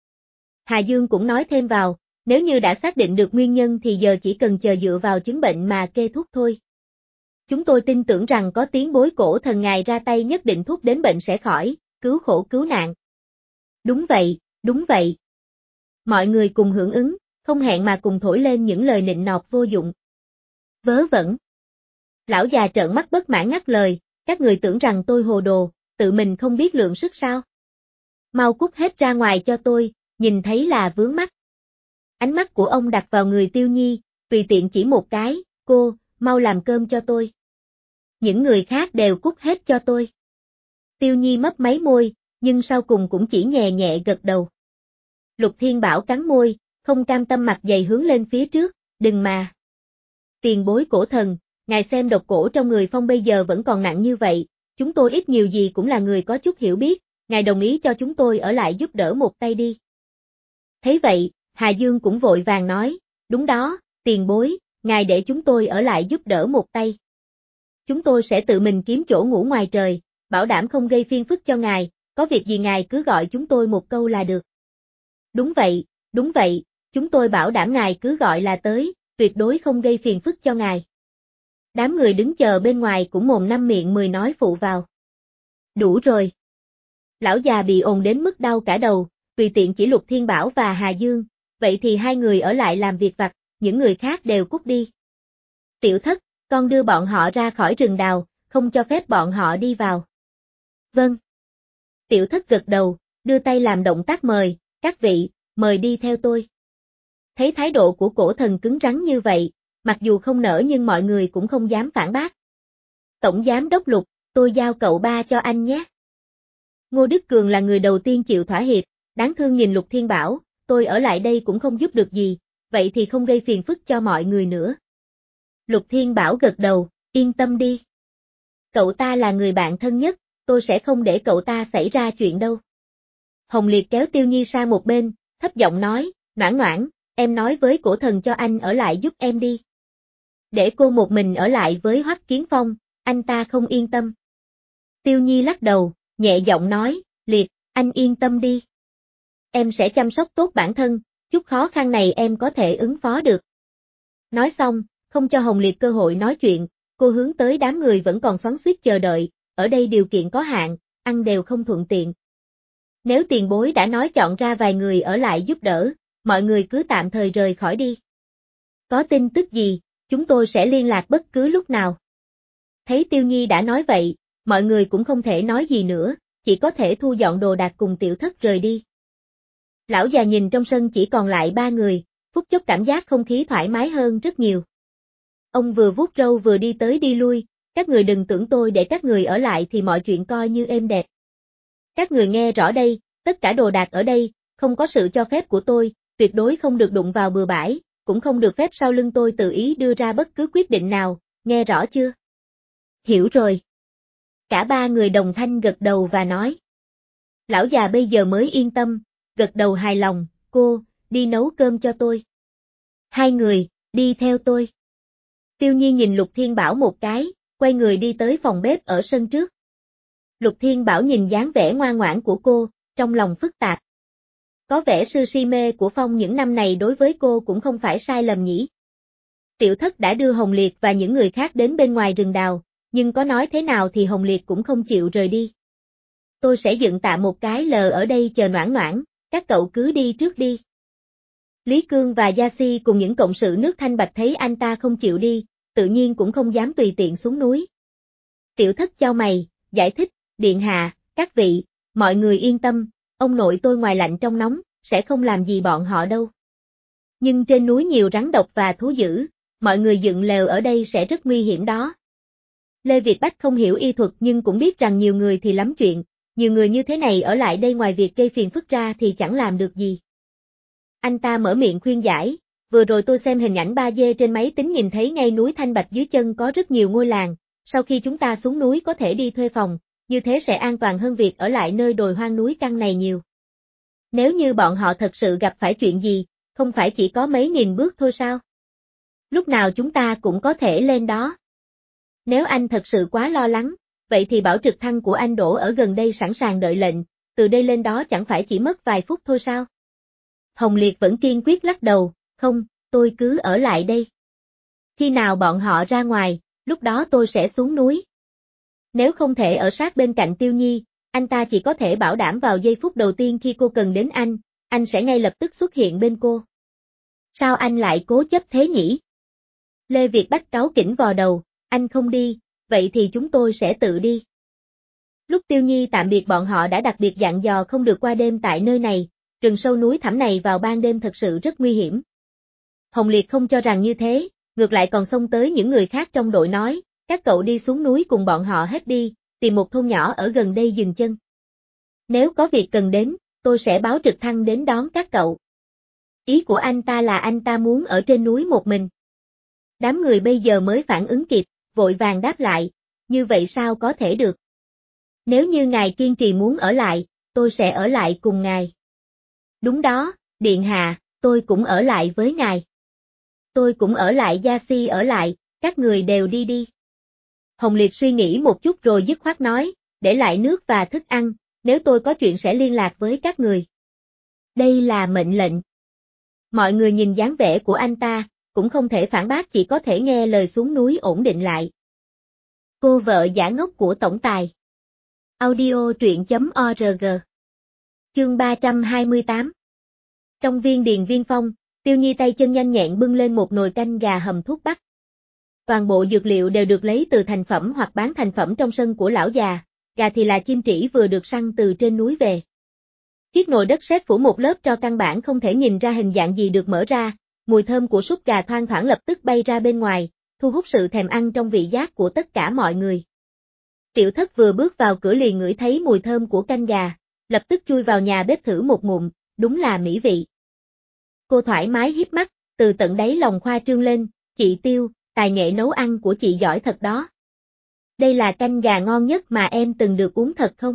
Hà Dương cũng nói thêm vào, nếu như đã xác định được nguyên nhân thì giờ chỉ cần chờ dựa vào chứng bệnh mà kê thuốc thôi. Chúng tôi tin tưởng rằng có tiếng bối cổ thần ngài ra tay nhất định thuốc đến bệnh sẽ khỏi, cứu khổ cứu nạn. Đúng vậy, đúng vậy. Mọi người cùng hưởng ứng, không hẹn mà cùng thổi lên những lời nịnh nọt vô dụng. Vớ vẩn. Lão già trợn mắt bất mãn ngắt lời, các người tưởng rằng tôi hồ đồ, tự mình không biết lượng sức sao? Mau cút hết ra ngoài cho tôi, nhìn thấy là vướng mắt. Ánh mắt của ông đặt vào người Tiêu Nhi, tùy tiện chỉ một cái, cô, mau làm cơm cho tôi. Những người khác đều cút hết cho tôi. Tiêu Nhi mấp máy môi, nhưng sau cùng cũng chỉ nhẹ nhẹ gật đầu. Lục Thiên Bảo cắn môi, không cam tâm mặt dày hướng lên phía trước, đừng mà. Tiền bối cổ thần, ngài xem độc cổ trong người Phong bây giờ vẫn còn nặng như vậy, chúng tôi ít nhiều gì cũng là người có chút hiểu biết, ngài đồng ý cho chúng tôi ở lại giúp đỡ một tay đi. Thấy vậy, Hà Dương cũng vội vàng nói, đúng đó, tiền bối, ngài để chúng tôi ở lại giúp đỡ một tay. Chúng tôi sẽ tự mình kiếm chỗ ngủ ngoài trời, bảo đảm không gây phiền phức cho ngài, có việc gì ngài cứ gọi chúng tôi một câu là được. Đúng vậy, chúng tôi bảo đảm ngài cứ gọi là tới, tuyệt đối không gây phiền phức cho ngài. Đám người đứng chờ bên ngoài cũng mồm năm miệng mười nói phụ vào. Đủ rồi. Lão già bị ồn đến mức đau cả đầu, tùy tiện chỉ Lục Thiên Bảo và Hà Dương, vậy thì hai người ở lại làm việc vặt, những người khác đều cút đi. Tiểu Thất, con đưa bọn họ ra khỏi rừng đào, không cho phép bọn họ đi vào. Vâng. Tiểu Thất gật đầu, đưa tay làm động tác mời, các vị, mời đi theo tôi. Thấy thái độ của cổ thần cứng rắn như vậy, mặc dù không nỡ nhưng mọi người cũng không dám phản bác. Tổng giám đốc Lục, tôi giao cậu ba cho anh nhé. Ngô Đức Cường là người đầu tiên chịu thỏa hiệp, đáng thương nhìn Lục Thiên Bảo, tôi ở lại đây cũng không giúp được gì, vậy thì không gây phiền phức cho mọi người nữa. Lục Thiên Bảo gật đầu, yên tâm đi. Cậu ta là người bạn thân nhất, tôi sẽ không để cậu ta xảy ra chuyện đâu. Hồng Liệt kéo Tiêu Nhi sang một bên, thấp giọng nói, Noãn Noãn, em nói với cổ thần cho anh ở lại giúp em đi. Để cô một mình ở lại với Hoắc Kiến Phong, anh ta không yên tâm. Tiêu Nhi lắc đầu, nhẹ giọng nói, Liệt, anh yên tâm đi. Em sẽ chăm sóc tốt bản thân, chút khó khăn này em có thể ứng phó được. Nói xong, không cho Hồng Liệt cơ hội nói chuyện, cô hướng tới đám người vẫn còn xoắn xuýt chờ đợi, ở đây điều kiện có hạn, ăn đều không thuận tiện. Nếu tiền bối đã nói chọn ra vài người ở lại giúp đỡ, mọi người cứ tạm thời rời khỏi đi. Có tin tức gì, chúng tôi sẽ liên lạc bất cứ lúc nào. Thấy Tiêu Nhi đã nói vậy, mọi người cũng không thể nói gì nữa, chỉ có thể thu dọn đồ đạc cùng Tiểu Thất rời đi. Lão già nhìn trong sân chỉ còn lại ba người, phút chốc cảm giác không khí thoải mái hơn rất nhiều. Ông vừa vuốt râu vừa đi tới đi lui, các người đừng tưởng tôi để các người ở lại thì mọi chuyện coi như êm đẹp. Các người nghe rõ đây, tất cả đồ đạc ở đây, không có sự cho phép của tôi, tuyệt đối không được đụng vào bừa bãi, cũng không được phép sau lưng tôi tự ý đưa ra bất cứ quyết định nào, nghe rõ chưa? Hiểu rồi. Cả ba người đồng thanh gật đầu và nói. Lão già bây giờ mới yên tâm, gật đầu hài lòng, cô, đi nấu cơm cho tôi. Hai người, đi theo tôi. Tiêu Nhi nhìn Lục Thiên Bảo một cái, quay người đi tới phòng bếp ở sân trước. Lục Thiên Bảo nhìn dáng vẻ ngoan ngoãn của cô, trong lòng phức tạp. Có vẻ sự si mê của Phong những năm này đối với cô cũng không phải sai lầm nhỉ. Tiểu Thất đã đưa Hồng Liệt và những người khác đến bên ngoài rừng đào, nhưng có nói thế nào thì Hồng Liệt cũng không chịu rời đi. Tôi sẽ dựng tạm một cái lờ ở đây chờ Noãn Noãn, các cậu cứ đi trước đi. Lý Cương và Gia Si cùng những cộng sự nước Thanh Bạch thấy anh ta không chịu đi, tự nhiên cũng không dám tùy tiện xuống núi. Tiểu Thất chau mày, giải thích, điện hạ, các vị, mọi người yên tâm, ông nội tôi ngoài lạnh trong nóng, sẽ không làm gì bọn họ đâu. Nhưng trên núi nhiều rắn độc và thú dữ, mọi người dựng lều ở đây sẽ rất nguy hiểm đó. Lê Việt Bách không hiểu y thuật nhưng cũng biết rằng nhiều người thì lắm chuyện, nhiều người như thế này ở lại đây ngoài việc gây phiền phức ra thì chẳng làm được gì. Anh ta mở miệng khuyên giải, vừa rồi tôi xem hình ảnh 3D trên máy tính nhìn thấy ngay núi Thanh Bạch dưới chân có rất nhiều ngôi làng, sau khi chúng ta xuống núi có thể đi thuê phòng, như thế sẽ an toàn hơn việc ở lại nơi đồi hoang núi căng này nhiều. Nếu như bọn họ thật sự gặp phải chuyện gì, không phải chỉ có mấy nghìn bước thôi sao? Lúc nào chúng ta cũng có thể lên đó. Nếu anh thật sự quá lo lắng, vậy thì bảo trực thăng của anh đổ ở gần đây sẵn sàng đợi lệnh, từ đây lên đó chẳng phải chỉ mất vài phút thôi sao? Hồng Liệt vẫn kiên quyết lắc đầu, không, tôi cứ ở lại đây. Khi nào bọn họ ra ngoài, lúc đó tôi sẽ xuống núi. Nếu không thể ở sát bên cạnh Tiêu Nhi, anh ta chỉ có thể bảo đảm vào giây phút đầu tiên khi cô cần đến anh sẽ ngay lập tức xuất hiện bên cô. Sao anh lại cố chấp thế nhỉ? Lê Việt Bách cáu kỉnh vò đầu, anh không đi, vậy thì chúng tôi sẽ tự đi. Lúc Tiêu Nhi tạm biệt bọn họ đã đặc biệt dặn dò không được qua đêm tại nơi này, rừng sâu núi thẳm này vào ban đêm thật sự rất nguy hiểm. Hồng Liệt không cho rằng như thế, ngược lại còn xông tới những người khác trong đội nói, các cậu đi xuống núi cùng bọn họ hết đi, tìm một thôn nhỏ ở gần đây dừng chân. Nếu có việc cần đến, tôi sẽ báo trực thăng đến đón các cậu. Ý của anh ta là anh ta muốn ở trên núi một mình. Đám người bây giờ mới phản ứng kịp, vội vàng đáp lại, như vậy sao có thể được. Nếu như ngài kiên trì muốn ở lại, tôi sẽ ở lại cùng ngài. Đúng đó, điện hạ, tôi cũng ở lại với ngài. Tôi cũng ở lại, Gia Si ở lại, các người đều đi đi. Hồng Liệt suy nghĩ một chút rồi dứt khoát nói, để lại nước và thức ăn, nếu tôi có chuyện sẽ liên lạc với các người. Đây là mệnh lệnh. Mọi người nhìn dáng vẻ của anh ta, cũng không thể phản bác, chỉ có thể nghe lời xuống núi ổn định lại. Cô vợ giả ngốc của tổng tài. Audio truyện.org. Chương 328. Trong viên điền Viên Phong, Tiêu Nhi tay chân nhanh nhẹn bưng lên một nồi canh gà hầm thuốc bắc. Toàn bộ dược liệu đều được lấy từ thành phẩm hoặc bán thành phẩm trong sân của lão già, gà thì là chim trĩ vừa được săn từ trên núi về. Chiếc nồi đất sét phủ một lớp cho căn bản không thể nhìn ra hình dạng gì được mở ra, mùi thơm của súp gà thoang thoảng lập tức bay ra bên ngoài, thu hút sự thèm ăn trong vị giác của tất cả mọi người. Tiểu Thất vừa bước vào cửa liền ngửi thấy mùi thơm của canh gà, lập tức chui vào nhà bếp thử một ngụm, đúng là mỹ vị. Cô thoải mái híp mắt, từ tận đáy lòng khoa trương lên, chị Tiêu, tài nghệ nấu ăn của chị giỏi thật đó. Đây là canh gà ngon nhất mà em từng được uống thật không?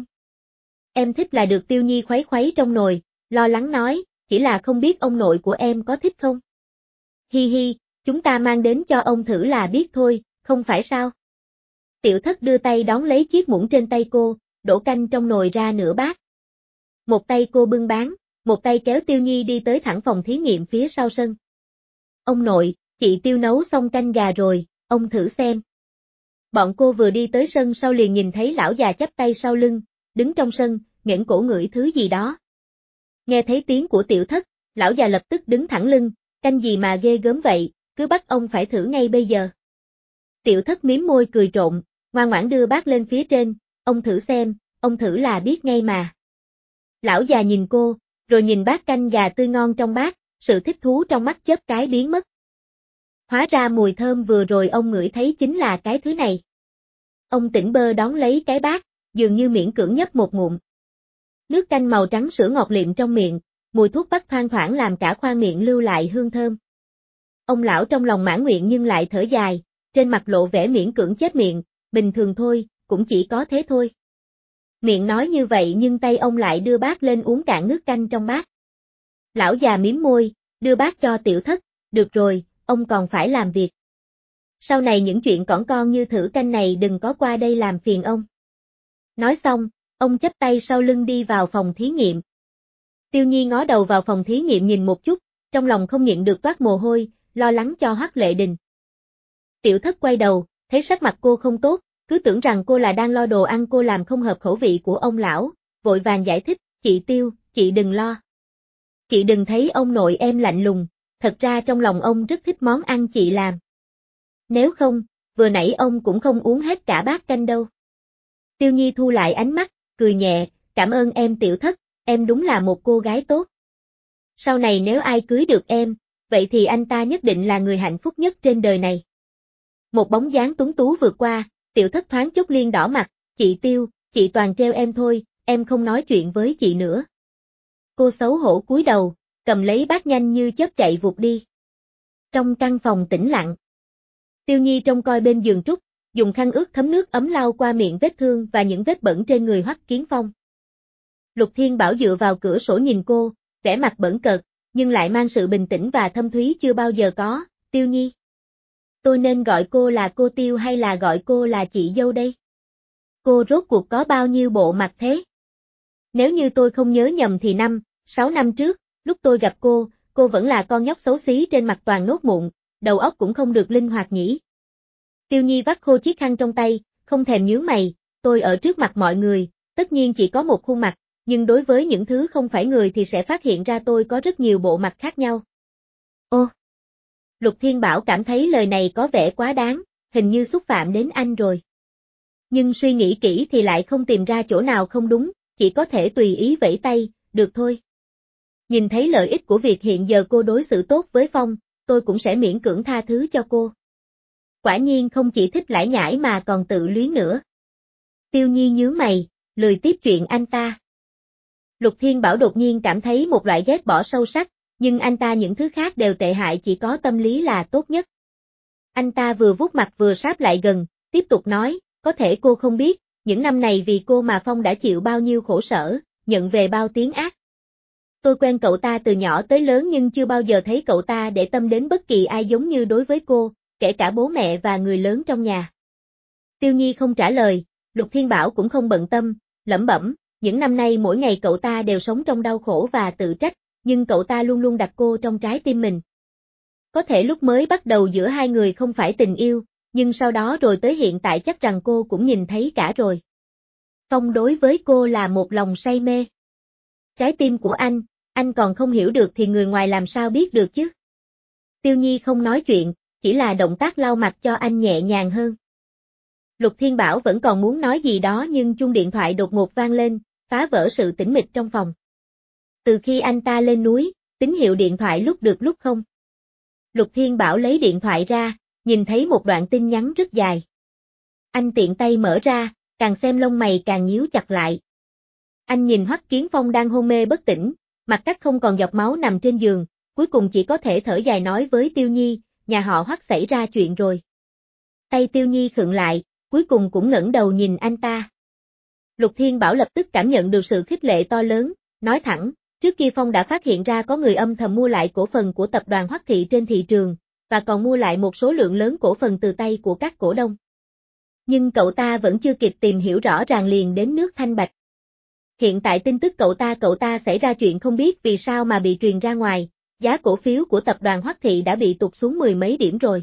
Em thích là được. Tiêu Nhi khuấy khuấy trong nồi, lo lắng nói, chỉ là không biết ông nội của em có thích không? Hi hi, chúng ta mang đến cho ông thử là biết thôi, không phải sao? Tiểu Thất đưa tay đón lấy chiếc muỗng trên tay cô, đổ canh trong nồi ra nửa bát. Một tay cô bưng bán, một tay kéo Tiêu Nhi đi tới thẳng phòng thí nghiệm phía sau sân. Ông nội, chị Tiêu nấu xong canh gà rồi, ông thử xem. Bọn cô vừa đi tới sân sau liền nhìn thấy lão già chắp tay sau lưng, đứng trong sân, nghển cổ ngửi thứ gì đó. Nghe thấy tiếng của Tiểu Thất, lão già lập tức đứng thẳng lưng, canh gì mà ghê gớm vậy, cứ bắt ông phải thử ngay bây giờ. Tiểu Thất miếm môi cười trộn, ngoan ngoãn đưa bát lên phía trên, ông thử xem, ông thử là biết ngay mà. Lão già nhìn cô, rồi nhìn bát canh gà tươi ngon trong bát, sự thích thú trong mắt chớp cái biến mất. Hóa ra mùi thơm vừa rồi ông ngửi thấy chính là cái thứ này. Ông tỉnh bơ đón lấy cái bát, dường như miễn cưỡng nhấp một ngụm. Nước canh màu trắng sữa ngọt liệm trong miệng, mùi thuốc bắc thoang thoảng làm cả khoang miệng lưu lại hương thơm. Ông lão trong lòng mãn nguyện nhưng lại thở dài, trên mặt lộ vẻ miễn cưỡng chép miệng, bình thường thôi, cũng chỉ có thế thôi. Miệng nói như vậy nhưng tay ông lại đưa bát lên uống cạn nước canh trong bát. Lão già mím môi, đưa bát cho Tiểu Thất, được rồi, ông còn phải làm việc. Sau này những chuyện cỏn con như thử canh này đừng có qua đây làm phiền ông. Nói xong, ông chắp tay sau lưng đi vào phòng thí nghiệm. Tiêu Nhi ngó đầu vào phòng thí nghiệm nhìn một chút, trong lòng không nhịn được toát mồ hôi, lo lắng cho Hoắc Lệ Đình. Tiểu Thất quay đầu, thấy sắc mặt cô không tốt, cứ tưởng rằng cô là đang lo đồ ăn cô làm không hợp khẩu vị của ông lão, vội vàng giải thích, chị Tiêu, chị đừng lo. Chị đừng thấy ông nội em lạnh lùng, thật ra trong lòng ông rất thích món ăn chị làm. Nếu không, vừa nãy ông cũng không uống hết cả bát canh đâu. Tiêu Nhi thu lại ánh mắt, cười nhẹ, cảm ơn em tiểu thất, em đúng là một cô gái tốt. Sau này nếu ai cưới được em, vậy thì anh ta nhất định là người hạnh phúc nhất trên đời này. Một bóng dáng tuấn tú vượt qua, tiểu thất thoáng chốc liên đỏ mặt, chị Tiêu, chị toàn treo em thôi, em không nói chuyện với chị nữa. Cô xấu hổ cúi đầu, cầm lấy bát nhanh như chớp chạy vụt đi. Trong căn phòng tĩnh lặng, Tiêu Nhi trông coi bên giường trúc, dùng khăn ướt thấm nước ấm lau qua miệng vết thương và những vết bẩn trên người Hoắc Kiến Phong. Lục Thiên Bảo dựa vào cửa sổ nhìn cô, vẻ mặt bẩn cợt, nhưng lại mang sự bình tĩnh và thâm thúy chưa bao giờ có, Tiêu Nhi. Tôi nên gọi cô là cô Tiêu hay là gọi cô là chị dâu đây? Cô rốt cuộc có bao nhiêu bộ mặt thế? Nếu như tôi không nhớ nhầm thì 6 năm trước, lúc tôi gặp cô vẫn là con nhóc xấu xí trên mặt toàn nốt mụn, đầu óc cũng không được linh hoạt nhỉ. Tiêu Nhi vắt khô chiếc khăn trong tay, không thèm nhướng mày, tôi ở trước mặt mọi người, tất nhiên chỉ có một khuôn mặt, nhưng đối với những thứ không phải người thì sẽ phát hiện ra tôi có rất nhiều bộ mặt khác nhau. Ô! Lục Thiên Bảo cảm thấy lời này có vẻ quá đáng, hình như xúc phạm đến anh rồi. Nhưng suy nghĩ kỹ thì lại không tìm ra chỗ nào không đúng, chỉ có thể tùy ý vẫy tay, được thôi. Nhìn thấy lợi ích của việc hiện giờ cô đối xử tốt với Phong, tôi cũng sẽ miễn cưỡng tha thứ cho cô. Quả nhiên không chỉ thích lải nhải mà còn tự luyến nữa. Tiêu Nhi nhướng mày, lười tiếp chuyện anh ta. Lục Thiên Bảo đột nhiên cảm thấy một loại ghét bỏ sâu sắc, nhưng anh ta những thứ khác đều tệ hại, chỉ có tâm lý là tốt nhất. Anh ta vừa vuốt mặt vừa sáp lại gần, tiếp tục nói, có thể cô không biết, những năm này vì cô mà Phong đã chịu bao nhiêu khổ sở, nhận về bao tiếng ác. Tôi quen cậu ta từ nhỏ tới lớn nhưng chưa bao giờ thấy cậu ta để tâm đến bất kỳ ai giống như đối với cô, kể cả bố mẹ và người lớn trong nhà. Tiêu Nhi không trả lời, Lục Thiên Bảo cũng không bận tâm, lẩm bẩm, những năm nay mỗi ngày cậu ta đều sống trong đau khổ và tự trách, nhưng cậu ta luôn luôn đặt cô trong trái tim mình. Có thể lúc mới bắt đầu giữa hai người không phải tình yêu, nhưng sau đó rồi tới hiện tại chắc rằng cô cũng nhìn thấy cả rồi. Phong đối với cô là một lòng say mê. Trái tim của anh còn không hiểu được thì người ngoài làm sao biết được chứ. Tiêu Nhi không nói chuyện, chỉ là động tác lau mặt cho anh nhẹ nhàng hơn. Lục Thiên Bảo vẫn còn muốn nói gì đó nhưng chuông điện thoại đột ngột vang lên, phá vỡ sự tĩnh mịch trong phòng. Từ khi anh ta lên núi, tín hiệu điện thoại lúc được lúc không. Lục Thiên Bảo lấy điện thoại ra, nhìn thấy một đoạn tin nhắn rất dài. Anh tiện tay mở ra, càng xem lông mày càng nhíu chặt lại. Anh nhìn Hoắc Kiến Phong đang hôn mê bất tỉnh, mặt cắt không còn giọt máu nằm trên giường, cuối cùng chỉ có thể thở dài nói với Tiêu Nhi, nhà họ Hoắc xảy ra chuyện rồi. Tay Tiêu Nhi khựng lại, cuối cùng cũng ngẩng đầu nhìn anh ta. Lục Thiên Bảo lập tức cảm nhận được sự khích lệ to lớn, nói thẳng, trước kia Phong đã phát hiện ra có người âm thầm mua lại cổ phần của tập đoàn Hoắc Thị trên thị trường, và còn mua lại một số lượng lớn cổ phần từ tay của các cổ đông. Nhưng cậu ta vẫn chưa kịp tìm hiểu rõ ràng liền đến nước thanh bạch. Hiện tại tin tức cậu ta xảy ra chuyện không biết vì sao mà bị truyền ra ngoài, giá cổ phiếu của tập đoàn Hoắc Thị đã bị tụt xuống 10 mấy điểm rồi.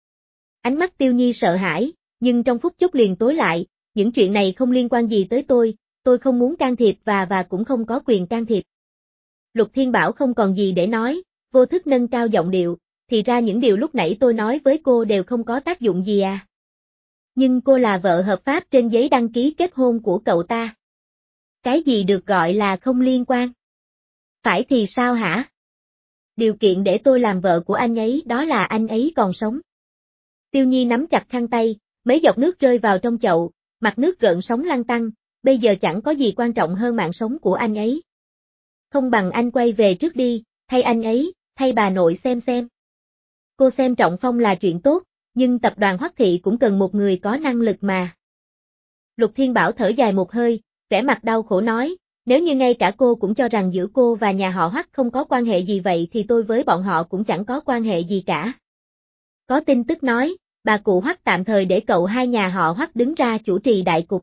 Ánh mắt Tiêu Nhi sợ hãi, nhưng trong phút chốc liền tối lại, những chuyện này không liên quan gì tới tôi không muốn can thiệp và cũng không có quyền can thiệp. Lục Thiên Bảo không còn gì để nói, vô thức nâng cao giọng điệu, thì ra những điều lúc nãy tôi nói với cô đều không có tác dụng gì à. Nhưng cô là vợ hợp pháp trên giấy đăng ký kết hôn của cậu ta. Cái gì được gọi là không liên quan? Phải thì sao hả? Điều kiện để tôi làm vợ của anh ấy đó là anh ấy còn sống. Tiêu Nhi nắm chặt khăn tay, mấy giọt nước rơi vào trong chậu, mặt nước gợn sóng lăn tăn, bây giờ chẳng có gì quan trọng hơn mạng sống của anh ấy. Không bằng anh quay về trước đi, thay anh ấy, thay bà nội xem. Cô xem trọng Phong là chuyện tốt, nhưng tập đoàn Hoắc Thị cũng cần một người có năng lực mà. Lục Thiên Bảo thở dài một hơi, vẻ mặt đau khổ nói, nếu như ngay cả cô cũng cho rằng giữa cô và nhà họ Hoắc không có quan hệ gì vậy thì tôi với bọn họ cũng chẳng có quan hệ gì cả. Có tin tức nói, bà cụ Hoắc tạm thời để cậu hai nhà họ Hoắc đứng ra chủ trì đại cục.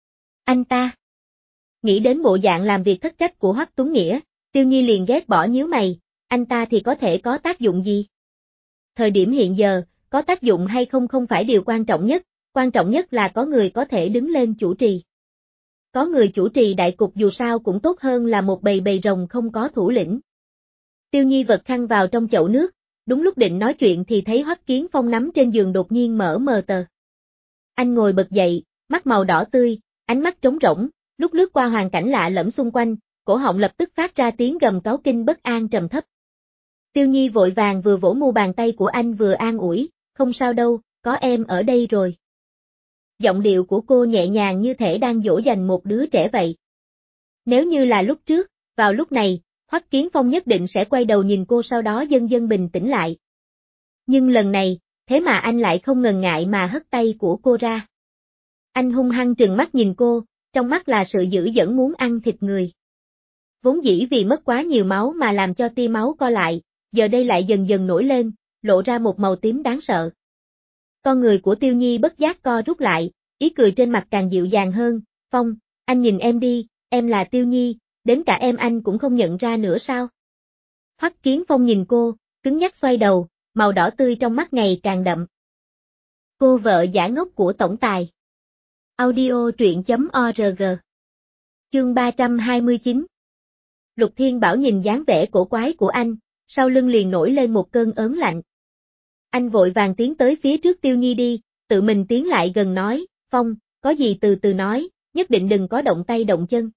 Anh ta nghĩ đến bộ dạng làm việc thất trách của Hoắc Tuấn Nghĩa, Tiêu Nhi liền ghét bỏ nhíu mày, anh ta thì có thể có tác dụng gì? Thời điểm hiện giờ, có tác dụng hay không không phải điều quan trọng nhất, quan trọng nhất là có người có thể đứng lên chủ trì. Có người chủ trì đại cục dù sao cũng tốt hơn là một bầy bầy rồng không có thủ lĩnh. Tiêu Nhi vật khăn vào trong chậu nước, đúng lúc định nói chuyện thì thấy Hoắc Kiến Phong nắm trên giường đột nhiên mở mờ tờ. Anh ngồi bật dậy, mắt màu đỏ tươi, ánh mắt trống rỗng, lúc lướt qua hoàn cảnh lạ lẫm xung quanh, cổ họng lập tức phát ra tiếng gầm cáu kinh bất an trầm thấp. Tiêu Nhi vội vàng vừa vỗ mu bàn tay của anh vừa an ủi, không sao đâu, có em ở đây rồi. Giọng điệu của cô nhẹ nhàng như thể đang dỗ dành một đứa trẻ vậy. Nếu như là lúc trước, vào lúc này, Hoắc Kiến Phong nhất định sẽ quay đầu nhìn cô sau đó dần dần bình tĩnh lại. Nhưng lần này, thế mà anh lại không ngần ngại mà hất tay của cô ra. Anh hung hăng trừng mắt nhìn cô, trong mắt là sự dữ dẫn muốn ăn thịt người. Vốn dĩ vì mất quá nhiều máu mà làm cho tia máu co lại, giờ đây lại dần dần nổi lên, lộ ra một màu tím đáng sợ. Con người của Tiêu Nhi bất giác co rút lại, ý cười trên mặt càng dịu dàng hơn, Phong, anh nhìn em đi, em là Tiêu Nhi, đến cả em anh cũng không nhận ra nữa sao? Hoắc Kiến Phong nhìn cô, cứng nhắc xoay đầu, màu đỏ tươi trong mắt ngày càng đậm. Cô vợ giả ngốc của tổng tài. Audio truyện.org. Chương 329. Lục Thiên Bảo nhìn dáng vẻ cổ quái của anh, sau lưng liền nổi lên một cơn ớn lạnh. Anh vội vàng tiến tới phía trước Tiêu Nhi đi, tự mình tiến lại gần nói, Phong, có gì từ từ nói, nhất định đừng có động tay động chân.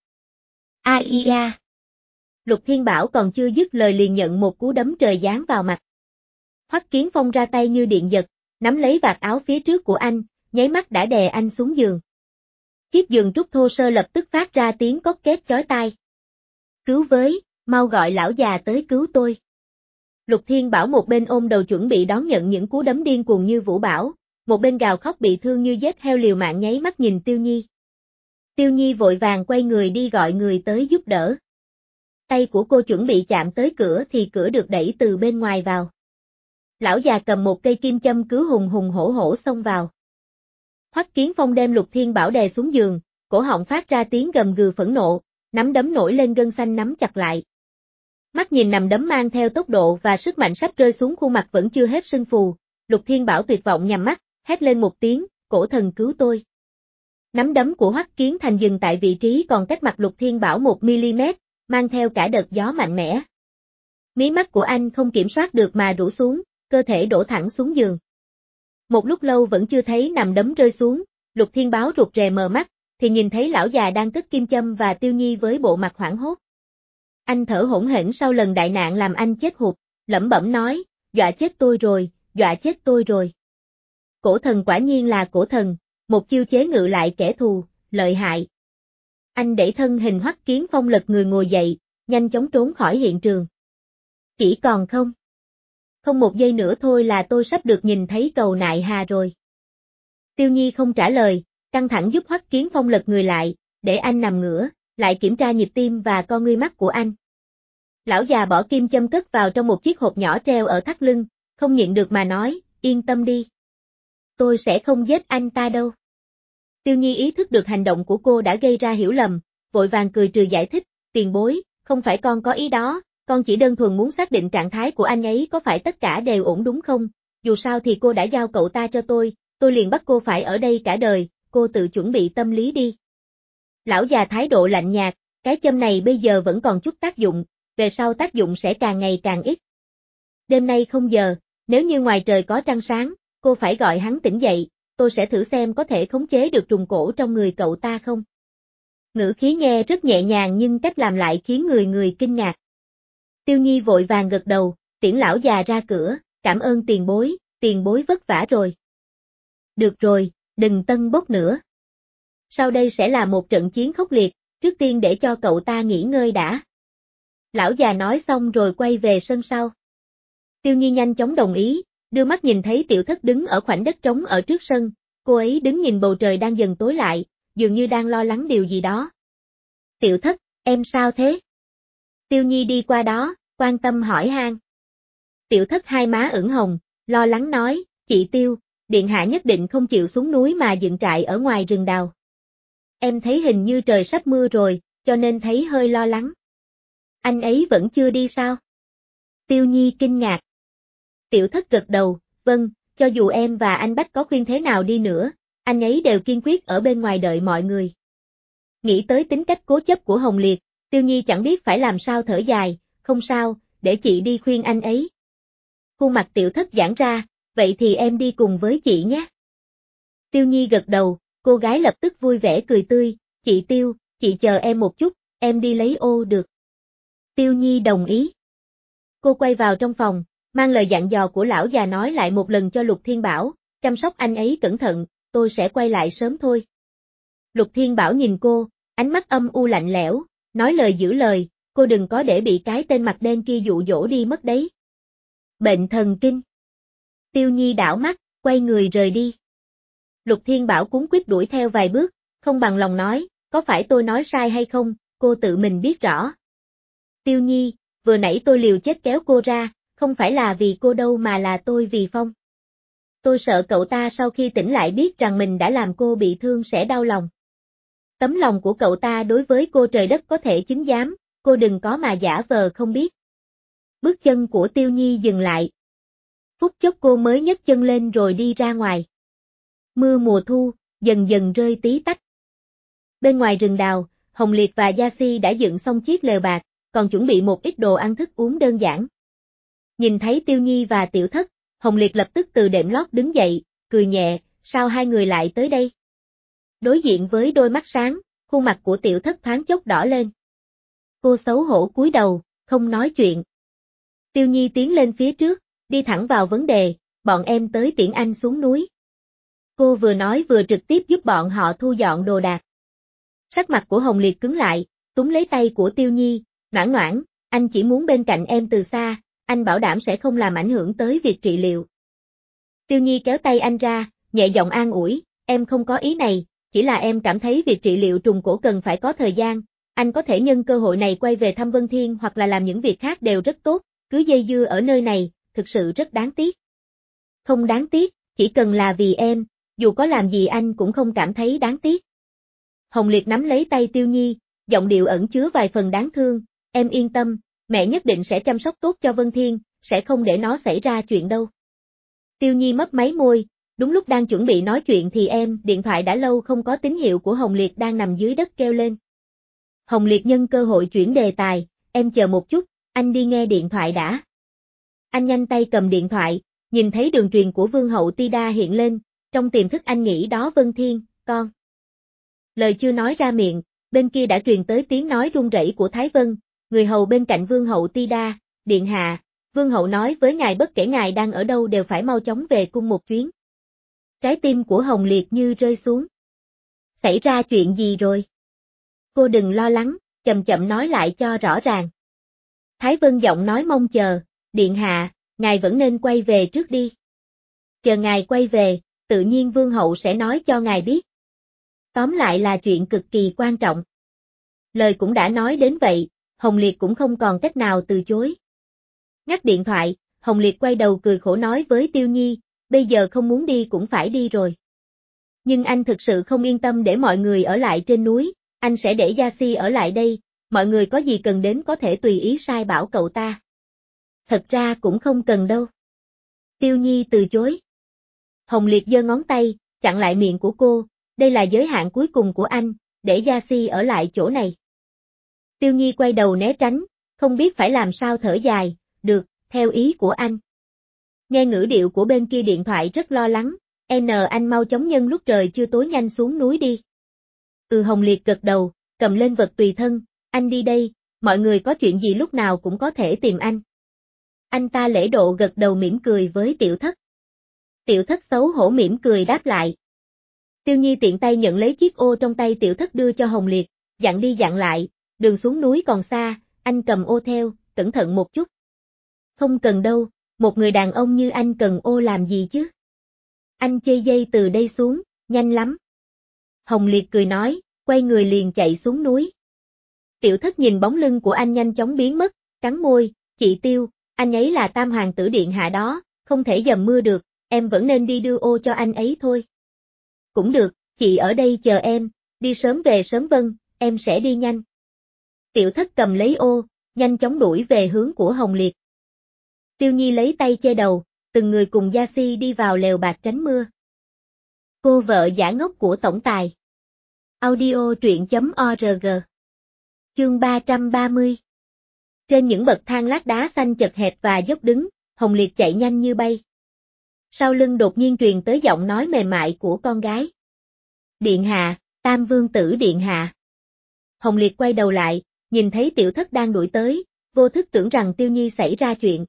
A. Lục Thiên Bảo còn chưa dứt lời liền nhận một cú đấm trời giáng vào mặt. Hoắc Kiến Phong ra tay như điện giật, nắm lấy vạt áo phía trước của anh, nháy mắt đã đè anh xuống giường. Chiếc giường trúc thô sơ lập tức phát ra tiếng cốc két chói tai. Cứu với, mau gọi lão già tới cứu tôi. Lục Thiên Bảo một bên ôm đầu chuẩn bị đón nhận những cú đấm điên cuồng như vũ bão, một bên gào khóc bị thương như giết heo liều mạng nháy mắt nhìn Tiêu Nhi. Tiêu Nhi vội vàng quay người đi gọi người tới giúp đỡ. Tay của cô chuẩn bị chạm tới cửa thì cửa được đẩy từ bên ngoài vào. Lão già cầm một cây kim châm cứ hùng hùng hổ hổ xông vào. Hoắc Kiến Phong đem Lục Thiên Bảo đè xuống giường, cổ họng phát ra tiếng gầm gừ phẫn nộ, nắm đấm nổi lên gân xanh nắm chặt lại. Mắt nhìn nằm đấm mang theo tốc độ và sức mạnh sắp rơi xuống khuôn mặt vẫn chưa hết sưng phù, Lục Thiên Bảo tuyệt vọng nhắm mắt, hét lên một tiếng, cổ thần cứu tôi. Nắm đấm của Hoắc Kiến Thành dừng tại vị trí còn cách mặt Lục Thiên Bảo 1mm, mang theo cả đợt gió mạnh mẽ. Mí mắt của anh không kiểm soát được mà rũ xuống, cơ thể đổ thẳng xuống giường. Một lúc lâu vẫn chưa thấy nằm đấm rơi xuống, Lục Thiên Báo rụt rè mờ mắt, thì nhìn thấy lão già đang cất kim châm và Tiêu Nhi với bộ mặt hoảng hốt. Anh thở hổn hển sau lần đại nạn làm anh chết hụt, lẩm bẩm nói, dọa chết tôi rồi, dọa chết tôi rồi. Cổ thần quả nhiên là cổ thần, một chiêu chế ngự lại kẻ thù, lợi hại. Anh đẩy thân hình Hoắc Kiến Phong lật người ngồi dậy, nhanh chóng trốn khỏi hiện trường. Chỉ còn không một giây nữa thôi là tôi sắp được nhìn thấy cầu nại hà rồi. Tiêu Nhi không trả lời, căng thẳng giúp Hoắc Kiến Phong lật người lại, để anh nằm ngửa, lại kiểm tra nhịp tim và con ngươi mắt của anh. Lão già bỏ kim châm cất vào trong một chiếc hộp nhỏ treo ở thắt lưng, không nhịn được mà nói, yên tâm đi. Tôi sẽ không giết anh ta đâu. Tiêu Nhi ý thức được hành động của cô đã gây ra hiểu lầm, vội vàng cười trừ giải thích, tiền bối, không phải con có ý đó, con chỉ đơn thuần muốn xác định trạng thái của anh ấy có phải tất cả đều ổn đúng không, dù sao thì cô đã giao cậu ta cho tôi liền bắt cô phải ở đây cả đời, cô tự chuẩn bị tâm lý đi. Lão già thái độ lạnh nhạt, cái châm này bây giờ vẫn còn chút tác dụng, về sau tác dụng sẽ càng ngày càng ít. Đêm nay 0 giờ, nếu như ngoài trời có trăng sáng, cô phải gọi hắn tỉnh dậy, tôi sẽ thử xem có thể khống chế được trùng cổ trong người cậu ta không. Ngữ khí nghe rất nhẹ nhàng nhưng cách làm lại khiến người kinh ngạc. Tiêu Nhi vội vàng gật đầu, tiễn lão già ra cửa, cảm ơn tiền bối vất vả rồi. Được rồi, đừng tân bốc nữa. Sau đây sẽ là một trận chiến khốc liệt, trước tiên để cho cậu ta nghỉ ngơi đã. Lão già nói xong rồi quay về sân sau. Tiêu Nhi nhanh chóng đồng ý, đưa mắt nhìn thấy Tiểu Thất đứng ở khoảnh đất trống ở trước sân, cô ấy đứng nhìn bầu trời đang dần tối lại, dường như đang lo lắng điều gì đó. Tiểu Thất, em sao thế? Tiêu Nhi đi qua đó, quan tâm hỏi han. Tiểu Thất hai má ửng hồng, lo lắng nói, chị Tiêu, điện hạ nhất định không chịu xuống núi mà dựng trại ở ngoài rừng đào. Em thấy hình như trời sắp mưa rồi, cho nên thấy hơi lo lắng. Anh ấy vẫn chưa đi sao? Tiêu Nhi kinh ngạc. Tiểu Thất gật đầu, vâng, cho dù em và anh Bách có khuyên thế nào đi nữa, anh ấy đều kiên quyết ở bên ngoài đợi mọi người. Nghĩ tới tính cách cố chấp của Hồng Liệt, Tiêu Nhi chẳng biết phải làm sao thở dài, không sao, để chị đi khuyên anh ấy. Khuôn mặt Tiểu Thất giãn ra, vậy thì em đi cùng với chị nhé. Tiêu Nhi gật đầu, cô gái lập tức vui vẻ cười tươi, chị Tiêu, chị chờ em một chút, em đi lấy ô được. Tiêu Nhi đồng ý. Cô quay vào trong phòng, mang lời dặn dò của lão già nói lại một lần cho Lục Thiên Bảo, chăm sóc anh ấy cẩn thận, tôi sẽ quay lại sớm thôi. Lục Thiên Bảo nhìn cô, ánh mắt âm u lạnh lẽo, nói lời giữ lời, cô đừng có để bị cái tên mặt đen kia dụ dỗ đi mất đấy. Bệnh thần kinh. Tiêu Nhi đảo mắt, quay người rời đi. Lục Thiên Bảo cuống quýt đuổi theo vài bước, không bằng lòng nói, có phải tôi nói sai hay không, cô tự mình biết rõ. Tiêu Nhi, vừa nãy tôi liều chết kéo cô ra, không phải là vì cô đâu mà là tôi vì Phong. Tôi sợ cậu ta sau khi tỉnh lại biết rằng mình đã làm cô bị thương sẽ đau lòng. Tấm lòng của cậu ta đối với cô trời đất có thể chứng giám, cô đừng có mà giả vờ không biết. Bước chân của Tiêu Nhi dừng lại. Phút chốc cô mới nhấc chân lên rồi đi ra ngoài. Mưa mùa thu, dần dần rơi tí tách. Bên ngoài rừng đào, Hồng Liệt và Gia Si đã dựng xong chiếc lều bạt, còn chuẩn bị một ít đồ ăn thức uống đơn giản. Nhìn thấy Tiêu Nhi và Tiểu Thất, Hồng Liệt lập tức từ đệm lót đứng dậy, cười nhẹ, sao hai người lại tới đây? Đối diện với đôi mắt sáng, khuôn mặt của Tiểu Thất thoáng chốc đỏ lên. Cô xấu hổ cúi đầu, không nói chuyện. Tiêu Nhi tiến lên phía trước, đi thẳng vào vấn đề, bọn em tới tiễn anh xuống núi. Cô vừa nói vừa trực tiếp giúp bọn họ thu dọn đồ đạc. Sắc mặt của Hồng Liệt cứng lại, túm lấy tay của Tiêu Nhi, noãn noãn, anh chỉ muốn bên cạnh em từ xa, anh bảo đảm sẽ không làm ảnh hưởng tới việc trị liệu. Tiêu Nhi kéo tay anh ra, nhẹ giọng an ủi, em không có ý này, chỉ là em cảm thấy việc trị liệu trùng cổ cần phải có thời gian, anh có thể nhân cơ hội này quay về thăm Vân Thiên hoặc là làm những việc khác đều rất tốt, cứ dây dưa ở nơi này, thực sự rất đáng tiếc. Không đáng tiếc, chỉ cần là vì em, dù có làm gì anh cũng không cảm thấy đáng tiếc. Hồng Liệt nắm lấy tay Tiêu Nhi, giọng điệu ẩn chứa vài phần đáng thương, em yên tâm, mẹ nhất định sẽ chăm sóc tốt cho Vân Thiên, sẽ không để nó xảy ra chuyện đâu. Tiêu Nhi mấp máy môi, đúng lúc đang chuẩn bị nói chuyện thì điện thoại đã lâu không có tín hiệu của Hồng Liệt đang nằm dưới đất kêu lên. Hồng Liệt nhân cơ hội chuyển đề tài, em chờ một chút, anh đi nghe điện thoại đã. Anh nhanh tay cầm điện thoại, nhìn thấy đường truyền của Vương hậu Tida hiện lên, trong tiềm thức anh nghĩ đó Vân Thiên, con. Lời chưa nói ra miệng, bên kia đã truyền tới tiếng nói run rẩy của Thái Vân, người hầu bên cạnh Vương hậu Tida, điện hạ, Vương hậu nói với ngài bất kể ngài đang ở đâu đều phải mau chóng về cung một chuyến. Trái tim của Hồng Liệt như rơi xuống. Xảy ra chuyện gì rồi? Cô đừng lo lắng, chậm chậm nói lại cho rõ ràng. Thái Vân giọng nói mong chờ, điện hạ, ngài vẫn nên quay về trước đi. Chờ ngài quay về, tự nhiên Vương hậu sẽ nói cho ngài biết. Tóm lại là chuyện cực kỳ quan trọng. Lời cũng đã nói đến vậy, Hồng Liệt cũng không còn cách nào từ chối. Ngắt điện thoại, Hồng Liệt quay đầu cười khổ nói với Tiêu Nhi, bây giờ không muốn đi cũng phải đi rồi. Nhưng anh thực sự không yên tâm để mọi người ở lại trên núi, anh sẽ để Gia Si ở lại đây, mọi người có gì cần đến có thể tùy ý sai bảo cậu ta. Thật ra cũng không cần đâu. Tiêu Nhi từ chối. Hồng Liệt giơ ngón tay, chặn lại miệng của cô, đây là giới hạn cuối cùng của anh, để Gia Si ở lại chỗ này. Tiêu Nhi quay đầu né tránh, không biết phải làm sao thở dài, được, theo ý của anh. Nghe ngữ điệu của bên kia điện thoại rất lo lắng, anh mau chóng nhân lúc trời chưa tối nhanh xuống núi đi. Hồng Liệt gật đầu, cầm lên vật tùy thân, anh đi đây, mọi người có chuyện gì lúc nào cũng có thể tìm anh. Anh ta lễ độ gật đầu mỉm cười với Tiểu Thất. Tiểu Thất xấu hổ mỉm cười đáp lại. Tiêu Nhi tiện tay nhận lấy chiếc ô trong tay Tiểu Thất đưa cho Hồng Liệt, dặn đi dặn lại, đường xuống núi còn xa, anh cầm ô theo, cẩn thận một chút. Không cần đâu, một người đàn ông như anh cần ô làm gì chứ? Anh chây dây từ đây xuống, nhanh lắm. Hồng Liệt cười nói, quay người liền chạy xuống núi. Tiểu Thất nhìn bóng lưng của anh nhanh chóng biến mất, cắn môi, chị Tiêu, anh ấy là tam hoàng tử điện hạ đó, không thể dầm mưa được, em vẫn nên đi đưa ô cho anh ấy thôi. Cũng được, chị ở đây chờ em, đi sớm về sớm vâng, em sẽ đi nhanh. Tiểu Thất cầm lấy ô, nhanh chóng đuổi về hướng của Hồng Liệt. Tiêu Nhi lấy tay che đầu, từng người cùng Gia Si đi vào lều bạt tránh mưa. Cô vợ giả ngốc của tổng tài. Audio truyện.org. Chương 330. Trên những bậc thang lát đá xanh chật hẹp và dốc đứng, Hồng Liệt chạy nhanh như bay. Sau lưng đột nhiên truyền tới giọng nói mềm mại của con gái. Điện hạ, Tam Vương tử điện hạ. Hồng Liệt quay đầu lại, nhìn thấy Tiểu Thất đang đuổi tới, vô thức tưởng rằng Tiêu Nhi xảy ra chuyện.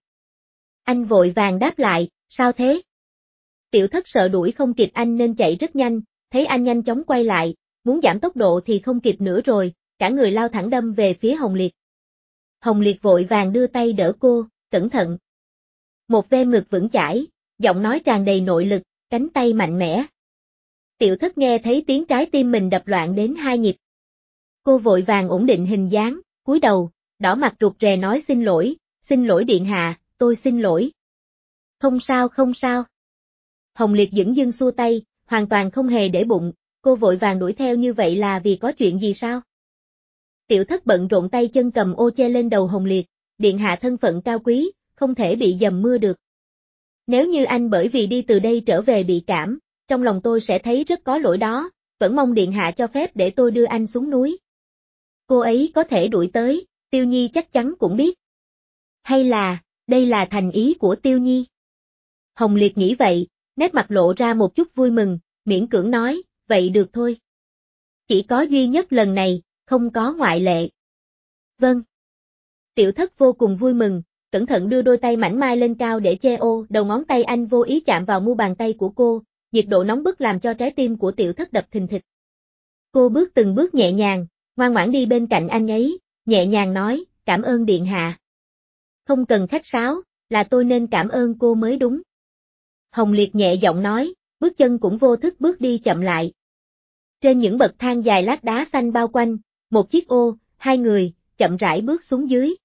Anh vội vàng đáp lại, sao thế? Tiểu Thất sợ đuổi không kịp anh nên chạy rất nhanh, thấy anh nhanh chóng quay lại, muốn giảm tốc độ thì không kịp nữa rồi, cả người lao thẳng đâm về phía Hồng Liệt. Hồng Liệt vội vàng đưa tay đỡ cô, cẩn thận. Một ve ngực vững chãi, giọng nói tràn đầy nội lực, cánh tay mạnh mẽ. Tiểu Thất nghe thấy tiếng trái tim mình đập loạn đến 2 nhịp. Cô vội vàng ổn định hình dáng, cúi đầu, đỏ mặt rụt rè nói xin lỗi điện hạ, tôi xin lỗi. Không sao không sao. Hồng Liệt dửng dưng xua tay, hoàn toàn không hề để bụng, cô vội vàng đuổi theo như vậy là vì có chuyện gì sao? Tiểu Thất bận rộn tay chân cầm ô che lên đầu Hồng Liệt, điện hạ thân phận cao quý, không thể bị dầm mưa được. Nếu như anh bởi vì đi từ đây trở về bị cảm, trong lòng tôi sẽ thấy rất có lỗi đó, vẫn mong điện hạ cho phép để tôi đưa anh xuống núi. Cô ấy có thể đuổi tới, Tiêu Nhi chắc chắn cũng biết. Hay là, đây là thành ý của Tiêu Nhi? Hồng Liệt nghĩ vậy, nét mặt lộ ra một chút vui mừng, miễn cưỡng nói, vậy được thôi. Chỉ có duy nhất lần này, không có ngoại lệ. Vâng. Tiểu Thất vô cùng vui mừng, cẩn thận đưa đôi tay mảnh mai lên cao để che ô, đầu ngón tay anh vô ý chạm vào mu bàn tay của cô, nhiệt độ nóng bức làm cho trái tim của Tiểu Thất đập thình thịch. Cô bước từng bước nhẹ nhàng, ngoan ngoãn đi bên cạnh anh ấy, nhẹ nhàng nói, cảm ơn điện hạ. Không cần khách sáo, là tôi nên cảm ơn cô mới đúng. Hồng Liệt nhẹ giọng nói, bước chân cũng vô thức bước đi chậm lại. Trên những bậc thang dài lát đá xanh bao quanh, một chiếc ô, hai người, chậm rãi bước xuống dưới.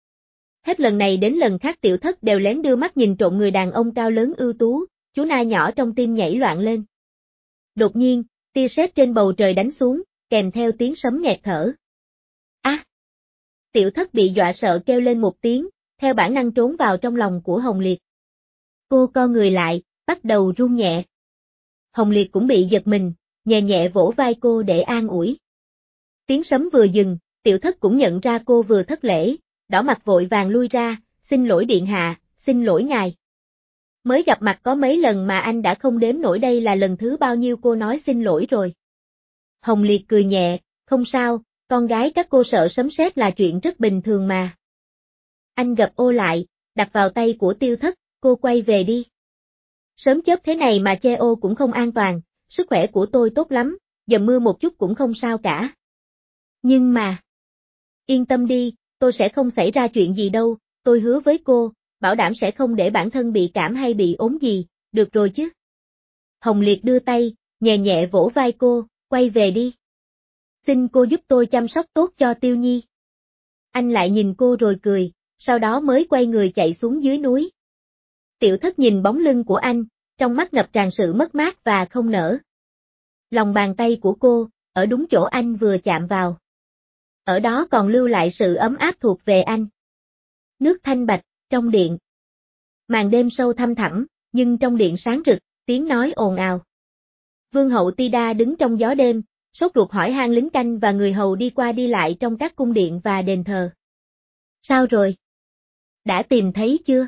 Hết lần này đến lần khác Tiểu Thất đều lén đưa mắt nhìn trộm người đàn ông cao lớn ưu tú, chú nai nhỏ trong tim nhảy loạn lên. Đột nhiên, tia sét trên bầu trời đánh xuống, kèm theo tiếng sấm nghẹt thở. À! Tiểu Thất bị dọa sợ kêu lên một tiếng, theo bản năng trốn vào trong lòng của Hồng Liệt. Cô co người lại, bắt đầu run nhẹ. Hồng Liệt cũng bị giật mình, nhẹ nhẹ vỗ vai cô để an ủi. Tiếng sấm vừa dừng, Tiểu Thất cũng nhận ra cô vừa thất lễ, đỏ mặt vội vàng lui ra, xin lỗi điện hạ, xin lỗi ngài. Mới gặp mặt có mấy lần mà anh đã không đếm nổi đây là lần thứ bao nhiêu cô nói xin lỗi rồi. Hồng Liệt cười nhẹ, không sao, con gái các cô sợ sấm sét là chuyện rất bình thường mà. Anh gập ô lại, đặt vào tay của Tiểu Thất, cô quay về đi. Sớm chớp thế này mà che ô cũng không an toàn, sức khỏe của tôi tốt lắm, dầm mưa một chút cũng không sao cả. Nhưng mà... Yên tâm đi, tôi sẽ không xảy ra chuyện gì đâu, tôi hứa với cô, bảo đảm sẽ không để bản thân bị cảm hay bị ốm gì, được rồi chứ. Hồng Liệt đưa tay, nhẹ nhẹ vỗ vai cô, quay về đi. Xin cô giúp tôi chăm sóc tốt cho Tiêu Nhi. Anh lại nhìn cô rồi cười, sau đó mới quay người chạy xuống dưới núi. Tiểu Thất nhìn bóng lưng của anh, trong mắt ngập tràn sự mất mát và không nỡ. Lòng bàn tay của cô, ở đúng chỗ anh vừa chạm vào. Ở đó còn lưu lại sự ấm áp thuộc về anh. Nước thanh bạch, trong điện. Màn đêm sâu thăm thẳm, nhưng trong điện sáng rực, tiếng nói ồn ào. Vương hậu Tida đứng trong gió đêm, sốt ruột hỏi han lính canh và người hầu đi qua đi lại trong các cung điện và đền thờ. Sao rồi? Đã tìm thấy chưa?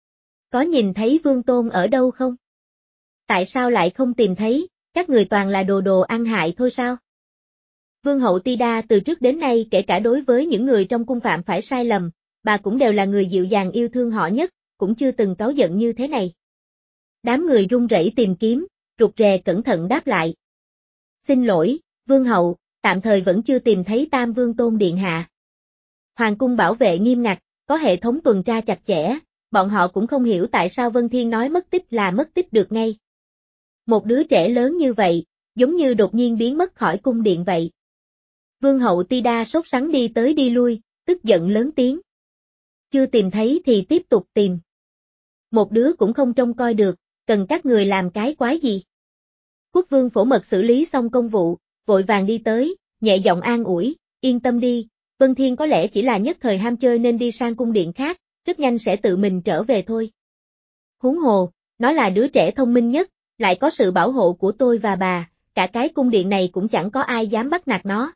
Có nhìn thấy Vương Tôn ở đâu không? Tại sao lại không tìm thấy, các người toàn là đồ đồ ăn hại thôi sao? Vương hậu Tida từ trước đến nay kể cả đối với những người trong cung phạm phải sai lầm, bà cũng đều là người dịu dàng yêu thương họ nhất, cũng chưa từng cáu giận như thế này. Đám người run rẩy tìm kiếm, rụt rè cẩn thận đáp lại. Xin lỗi, Vương hậu, tạm thời vẫn chưa tìm thấy Tam Vương Tôn điện hạ. Hoàng cung bảo vệ nghiêm ngặt, có hệ thống tuần tra chặt chẽ, bọn họ cũng không hiểu tại sao Vân Thiên nói mất tích là mất tích được ngay. Một đứa trẻ lớn như vậy, giống như đột nhiên biến mất khỏi cung điện vậy. Vương hậu Tida sốt sắng đi tới đi lui, tức giận lớn tiếng. Chưa tìm thấy thì tiếp tục tìm. Một đứa cũng không trông coi được, cần các người làm cái quái gì. Quốc vương Phổ Mật xử lý xong công vụ, vội vàng đi tới, nhẹ giọng an ủi, yên tâm đi, Vân Thiên có lẽ chỉ là nhất thời ham chơi nên đi sang cung điện khác, rất nhanh sẽ tự mình trở về thôi. Huống hồ, nó là đứa trẻ thông minh nhất, Lại có sự bảo hộ của tôi và bà, cả cái cung điện này cũng chẳng có ai dám bắt nạt nó.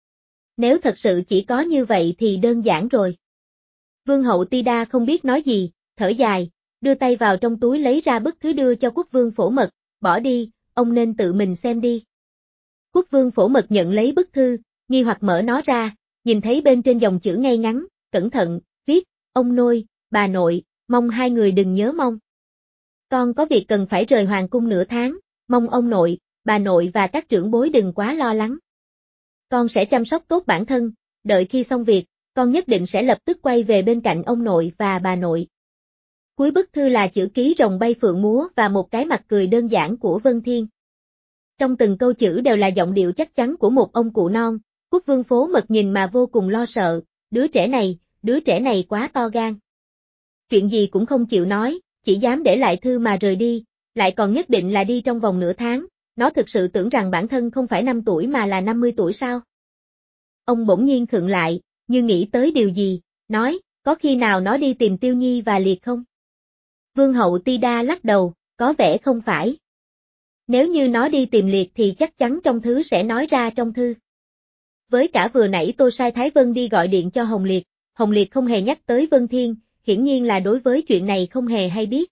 Nếu thật sự chỉ có như vậy thì đơn giản rồi. Vương hậu Tida không biết nói gì, thở dài, đưa tay vào trong túi lấy ra bức thư đưa cho quốc vương Phổ Mật, bỏ đi, ông nên tự mình xem đi. Quốc vương Phổ Mật nhận lấy bức thư, nghi hoặc mở nó ra, nhìn thấy bên trên dòng chữ ngay ngắn, cẩn thận, viết, ông nội, bà nội, mong hai người đừng nhớ mong. Con có việc cần phải rời hoàng cung nửa tháng, mong ông nội, bà nội và các trưởng bối đừng quá lo lắng. Con sẽ chăm sóc tốt bản thân, đợi khi xong việc, con nhất định sẽ lập tức quay về bên cạnh ông nội và bà nội. Cuối bức thư là chữ ký rồng bay phượng múa và một cái mặt cười đơn giản của Vân Thiên. Trong từng câu chữ đều là giọng điệu chắc chắn của một ông cụ non, quốc vương Phố Mật nhìn mà vô cùng lo sợ, đứa trẻ này quá to gan. Chuyện gì cũng không chịu nói, chỉ dám để lại thư mà rời đi, lại còn nhất định là đi trong vòng nửa tháng, nó thực sự tưởng rằng bản thân không phải 5 tuổi mà là 50 tuổi sao? Ông bỗng nhiên khựng lại, như nghĩ tới điều gì, nói, có khi nào nó đi tìm Tiêu Nhi và Liệt không? Vương hậu Tida lắc đầu, có vẻ không phải. Nếu như nó đi tìm Liệt thì chắc chắn trong thư sẽ nói ra trong thư. Với cả vừa nãy tôi sai Thái Vân đi gọi điện cho Hồng Liệt không hề nhắc tới Vân Thiên, hiển nhiên là đối với chuyện này không hề hay biết.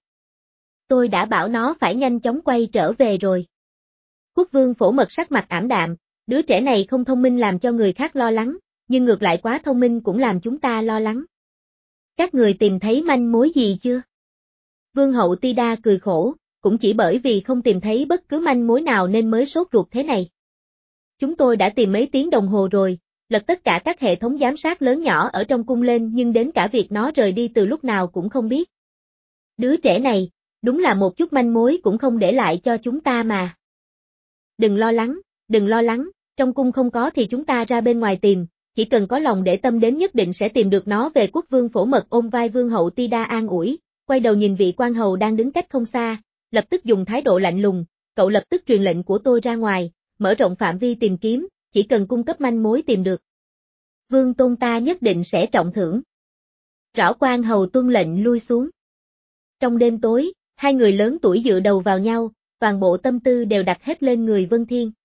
Tôi đã bảo nó phải nhanh chóng quay trở về rồi. Quốc vương Phổ Mật sắc mặt ảm đạm, đứa trẻ này không thông minh làm cho người khác lo lắng, nhưng ngược lại quá thông minh cũng làm chúng ta lo lắng. Các người tìm thấy manh mối gì chưa? Vương hậu Tida cười khổ, cũng chỉ bởi vì không tìm thấy bất cứ manh mối nào nên mới sốt ruột thế này. Chúng tôi đã tìm mấy tiếng đồng hồ rồi, lật tất cả các hệ thống giám sát lớn nhỏ ở trong cung lên nhưng đến cả việc nó rời đi từ lúc nào cũng không biết. Đứa trẻ này, đúng là một chút manh mối cũng không để lại cho chúng ta mà. Đừng lo lắng, trong cung không có thì chúng ta ra bên ngoài tìm, chỉ cần có lòng để tâm đến nhất định sẽ tìm được nó về. Quốc vương Phổ Mật ôm vai vương hậu Tida an ủi, quay đầu nhìn vị quan hầu đang đứng cách không xa, lập tức dùng thái độ lạnh lùng, cậu lập tức truyền lệnh của tôi ra ngoài, mở rộng phạm vi tìm kiếm, chỉ cần cung cấp manh mối tìm được. Vương tôn ta nhất định sẽ trọng thưởng. Rõ quan hầu tuân lệnh lui xuống. Trong đêm tối, hai người lớn tuổi dựa đầu vào nhau, toàn bộ tâm tư đều đặt hết lên người Vân Thiên.